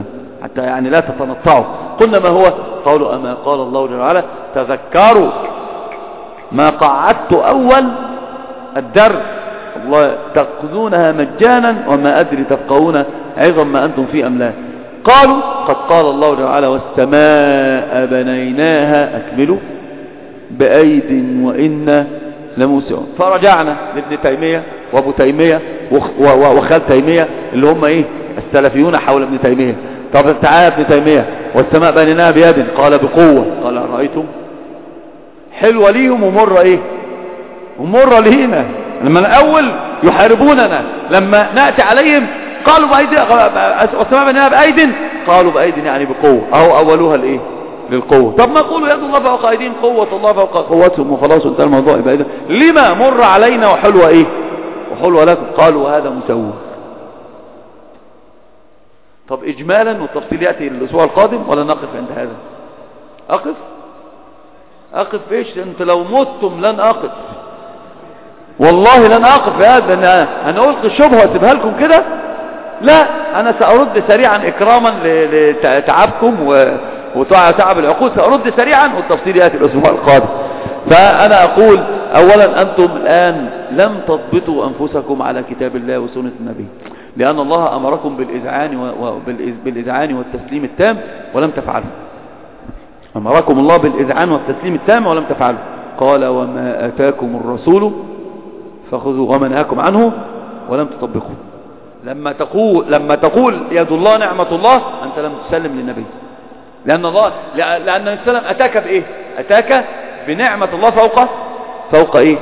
حتى يعني لا تتنطعوا. قلنا ما هو؟ قالوا أما قال الله جل وعلا تذكروا ما قعدت أول الدرس الله تأخذونها مجانا وما أدري تفقهون عظم ما أنتم فيه أم لا. قالوا قد قال الله جل وعلا والسماء بنيناها أكملوا بأيد وإنا لموسعون. فرجعنا لابن تيمية وابو تيمية وخال تيمية اللي هم ايه السلفيون حول ابن تيمية. طب تعالى ابن تيمية والسماء بنيناها بيد قال بقوة. قال رأيتم حلوة ليهم ومرة ايه ومرة لينا. لما الأول يحاربوننا لما نأتي عليهم قالوا بأيدي والسماء بنيناها بأيد قالوا بأيد يعني بقوة أو أولوها الايه للقوة. طب ما قولوا يد الله فوق أيديهم قوة الله فوق قوتهم وخلاص انتهى الموضوع. يبقى إذا لما مر علينا وحلوة ايه وحلوة لكم؟ قالوا هذا مسوى. طب إجمالا والتفصيل يأتي الأسبوع القادم ولا نقف عند هذا؟ أقف أقف إيش؟ أنت لو متم لن أقف والله لن أقف في هذا. أنا, أنا ألقي الشبهة وأسيبها لكم كده؟ لا أنا سأرد سريعا إكراما لتعبكم وتعب العقول. سأرد سريعا والتفصيل يأتي الأسبوع القادم. فأنا أقول أولا أنتم الآن لم تضبطوا أنفسكم على كتاب الله وسنة النبي لأن الله أمركم بالإذعان بالإذعان والتسليم التام ولم تفعلوا. أمركم الله بالإذعان والتسليم التام ولم تفعلوا. قال وما آتاكم الرسول فخذوا وما نهاكم عنه ولم تطبقوا. لما تقول لما تقول يد الله نعمة الله أنت لم تسلم للنبي لأن الله لأن السلام أتاك بإيه؟ أتاك بنعمة الله فوق فوق إيه؟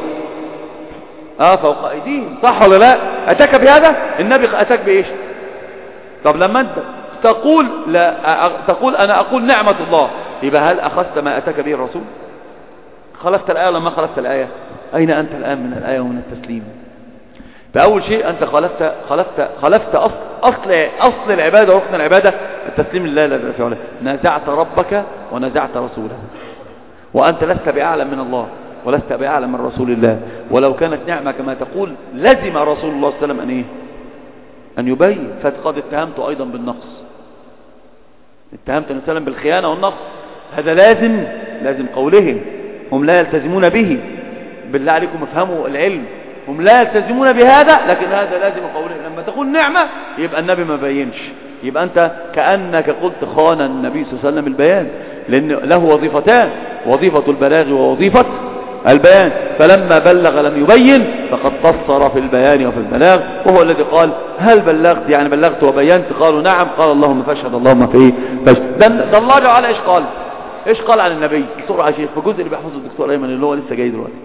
آه فوق أيديهم صح ولا لا؟ أتاك بهذا. النبي أتاك بإيش؟ طب لما أنت تقول لا تقول أنا أقول نعمة الله يبقى هل أخذت ما أتاك به الرسول؟ خلفت الآية لما خلفت الآية؟ أين أنت الآن من الآية ومن التسليم؟ فأول شيء أنت خلفت خلفت خلفت أصل أصل أصل العبادة وركن العبادة التسليم لله لا في علاه. نازعت ربك ونازعت رسوله وأنت لست بأعلم من الله ولست بأعلم من رسول الله. ولو كانت نعمة كما تقول لزم رسول الله صلى الله عليه وسلم أن إيه؟ أن يبين. فقد اتهمت أيضا بالنقص. اتهمت النبي صلى الله عليه وسلم بالخيانة والنقص. هذا لازم لازم قولهم. هم لا يلتزمون به. بالله عليكم افهموا العلم. هم لا يلتزمون بهذا لكن هذا لازم قولهم. لما تقول نعمة يبقى النبي ما بينش. يبقى أنت كأنك قلت خان النبي صلى الله عليه وسلم البيان لأن له وظيفتان وظيفة البلاغ ووظيفة البيان. فلما بلغ لم يبين فقد قصر في البيان وفي البلاغ وهو الذي قال هل بلغت يعني بلغت وبينت؟ قالوا نعم. قال اللهم فاشهد اللهم في ايه فاشهد. ده الله جل وعلا ايش قال؟ ايش قال عن النبي بسرعة يا شيخ في الجزء اللي بيحفظه الدكتور ايمن اللي هو لسه جاي دلوقتي.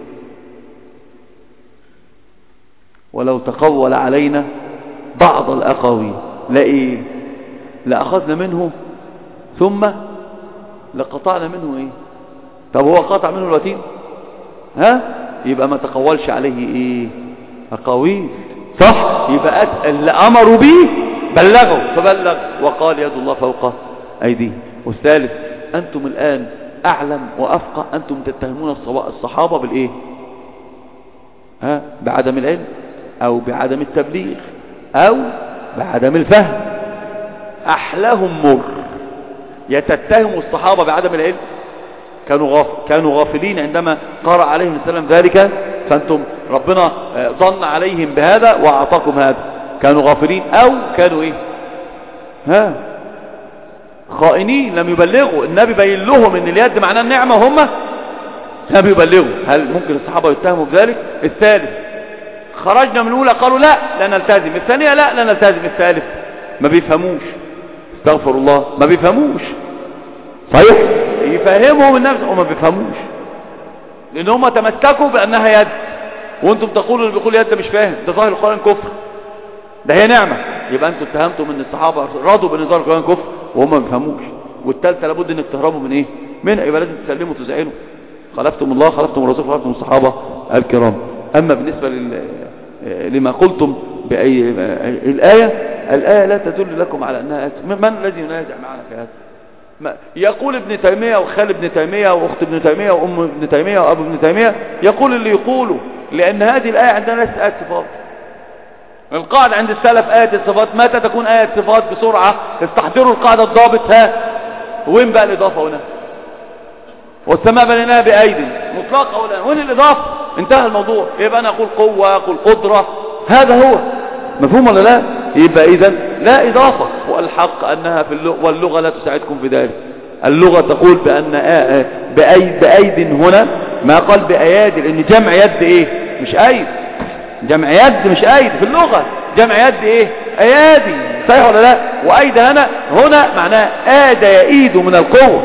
ولو تقول علينا بعض الأقاويل لا ايه لأخذنا منه ثم لقطعنا منه ايه. طب هو قطع منه الوتين ها يبقى ما تقولش عليه ايه أقاويل صح. يبقى اللي أمروا به بلغوا فبلغ وقال يد الله فوق أيديه. والثالث أنتم الآن أعلم وأفقه. أنتم تتهمون الصحابة بالإيه؟ ها بعدم العلم أو بعدم التبليغ أو بعدم الفهم. أحلاهم مر. يتتهموا الصحابة بعدم العلم. كانوا غاف كانوا غافلين عندما قرأ عليهم السلام ذلك فأنتم ربنا ظن عليهم بهذا وأعطاكم هذا. كانوا غافلين أو كانوا إيه ها خائنين لم يبلغوا. النبي بين لهم ان اليد معناه النعمة وهم لم يبلغوا. هل ممكن الصحابة يتهموا بذلك؟ الثالث خرجنا من الأولى قالوا لا لا نلتزم. الثانية لا لا نلتزم. الثالث ما بيفهموش. استغفر الله ما بيفهموش. صحيح يفهمهم النفس وما بيفهموش لأن هم تمسكوا بأنها يد وانتم تقولوا اللي بيقول يد مش فاهم. ده ظاهر القرآن كفر. ده هي نعمة. يبقى انتم اتهمتم ان الصحابة رضوا بان ظاهر القرآن كفر وهم ما بيفهموش. والثالثة لابد انك تهربوا من ايه من يبقى لازم تسلموا وتزعلوا. خلفتم الله خلفتم الرسول خلفتم الصحابة الكرام. اما بالنسبة لل... لما قلتم بأي الآية الآية لا تدل لكم على أنها من الذي ينازع معنا في هذا؟ ما يقول ابن تيمية وخال ابن تيمية وأخت ابن تيمية وأم ابن تيمية وأبو ابن تيمية يقول اللي يقوله لأن هذه الآية عندنا ليست آية صفات. القاعدة عند السلف آية الصفات متى تكون آية صفات؟ بسرعة استحضروا القاعدة الضابط. ها وين بقى الإضافة هنا؟ والسماء بنيناها بأيدي مطلقة ولا وين الإضافة؟ انتهى الموضوع. يبقى أنا أقول قوة، أقول قدرة، هذا هو مفهوم ولا لا؟ يبقى إذن لا إضافة. والحق أنها في اللغة، واللغة لا تساعدكم في ذلك. اللغة تقول بأن بأيد, بأيد هنا ما قال بأيادي، لأن جمع يد إيه؟ مش أيد. جمع يد مش أيد في اللغة، جمع يد إيه؟ أيادي. صحيح ولا لا؟ وأيد هنا هنا معناه آد يأيد من القوة،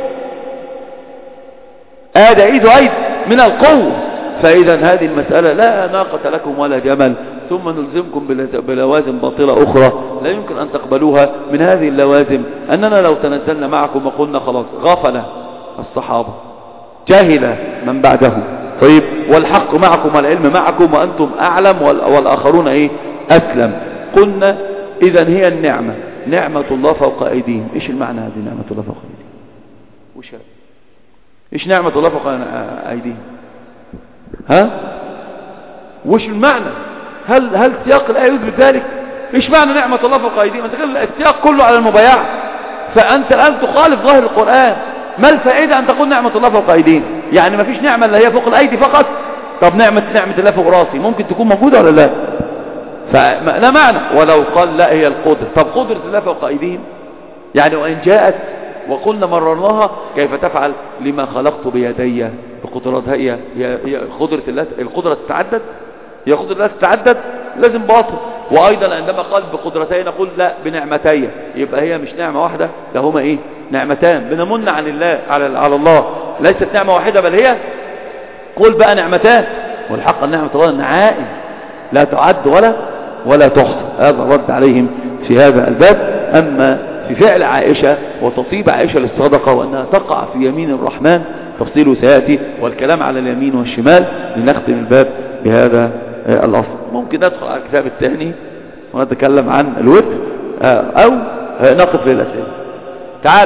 آد يأيد أيد من القوة. فإذا هذه المسألة لا ناقة لكم ولا جمل، ثم نلزمكم بلوازم باطلة أخرى لا يمكن أن تقبلوها. من هذه اللوازم أننا لو تنزلنا معكم وقلنا خلاص غفل الصحابة، جاهل من بعدهم، طيب والحق معكم والعلم معكم وأنتم أعلم والآخرون إيه؟ أسلم. قلنا إذن هي النعمة، نعمة الله فوق أيديهم. إيش المعنى هذه نعمة الله فوق أيديهم؟ وش هذا؟ إيش نعمة الله فوق أيديهم؟ ها؟ وش المعنى؟ هل هل سياق الآية يثبت ذلك؟ إيش معنى نعمة الله فوق أيديهم؟ أنت قال السياق كله على المبايعة، فأنت الآن تخالف ظاهر القرآن. ما الفائدة أن تقول نعمة الله فوق أيديهم؟ يعني ما فيش نعمة اللي هي فوق الأيدي فقط. طب نعمة نعمة الله فوق راسي ممكن تكون موجودة ولا لا؟ فلا معنى. ولو قال لا هي القدرة، طب قدرة الله فوق أيديهم يعني وإن جاءت وقلنا مررناها كيف تفعل لما خلقت بيدي بقدرات. هي هي قدرة الله، القدرة تتعدد، هي قدرة الله تتعدد لازم باطل. وأيضا عندما قال بقدرتين نقول لا بنعمتين، يبقى هي مش نعمة واحدة، ده هما إيه؟ نعمتان. بنمن عن الله على على الله، ليست نعمة واحدة بل هي قول بقى نعمتان. والحق النعمة الله نعائم لا تعد ولا ولا تحصى. هذا رد عليهم في هذا الباب. أما في فعل عائشة وتصيب عائشة للصدقة وأنها تقع في يمين الرحمن تفصيله سيأتي، والكلام على اليمين والشمال. لنختم الباب بهذا الأصل. ممكن ندخل على الكتاب الثاني ونتكلم عن الوتر أو نقف للأسئلة.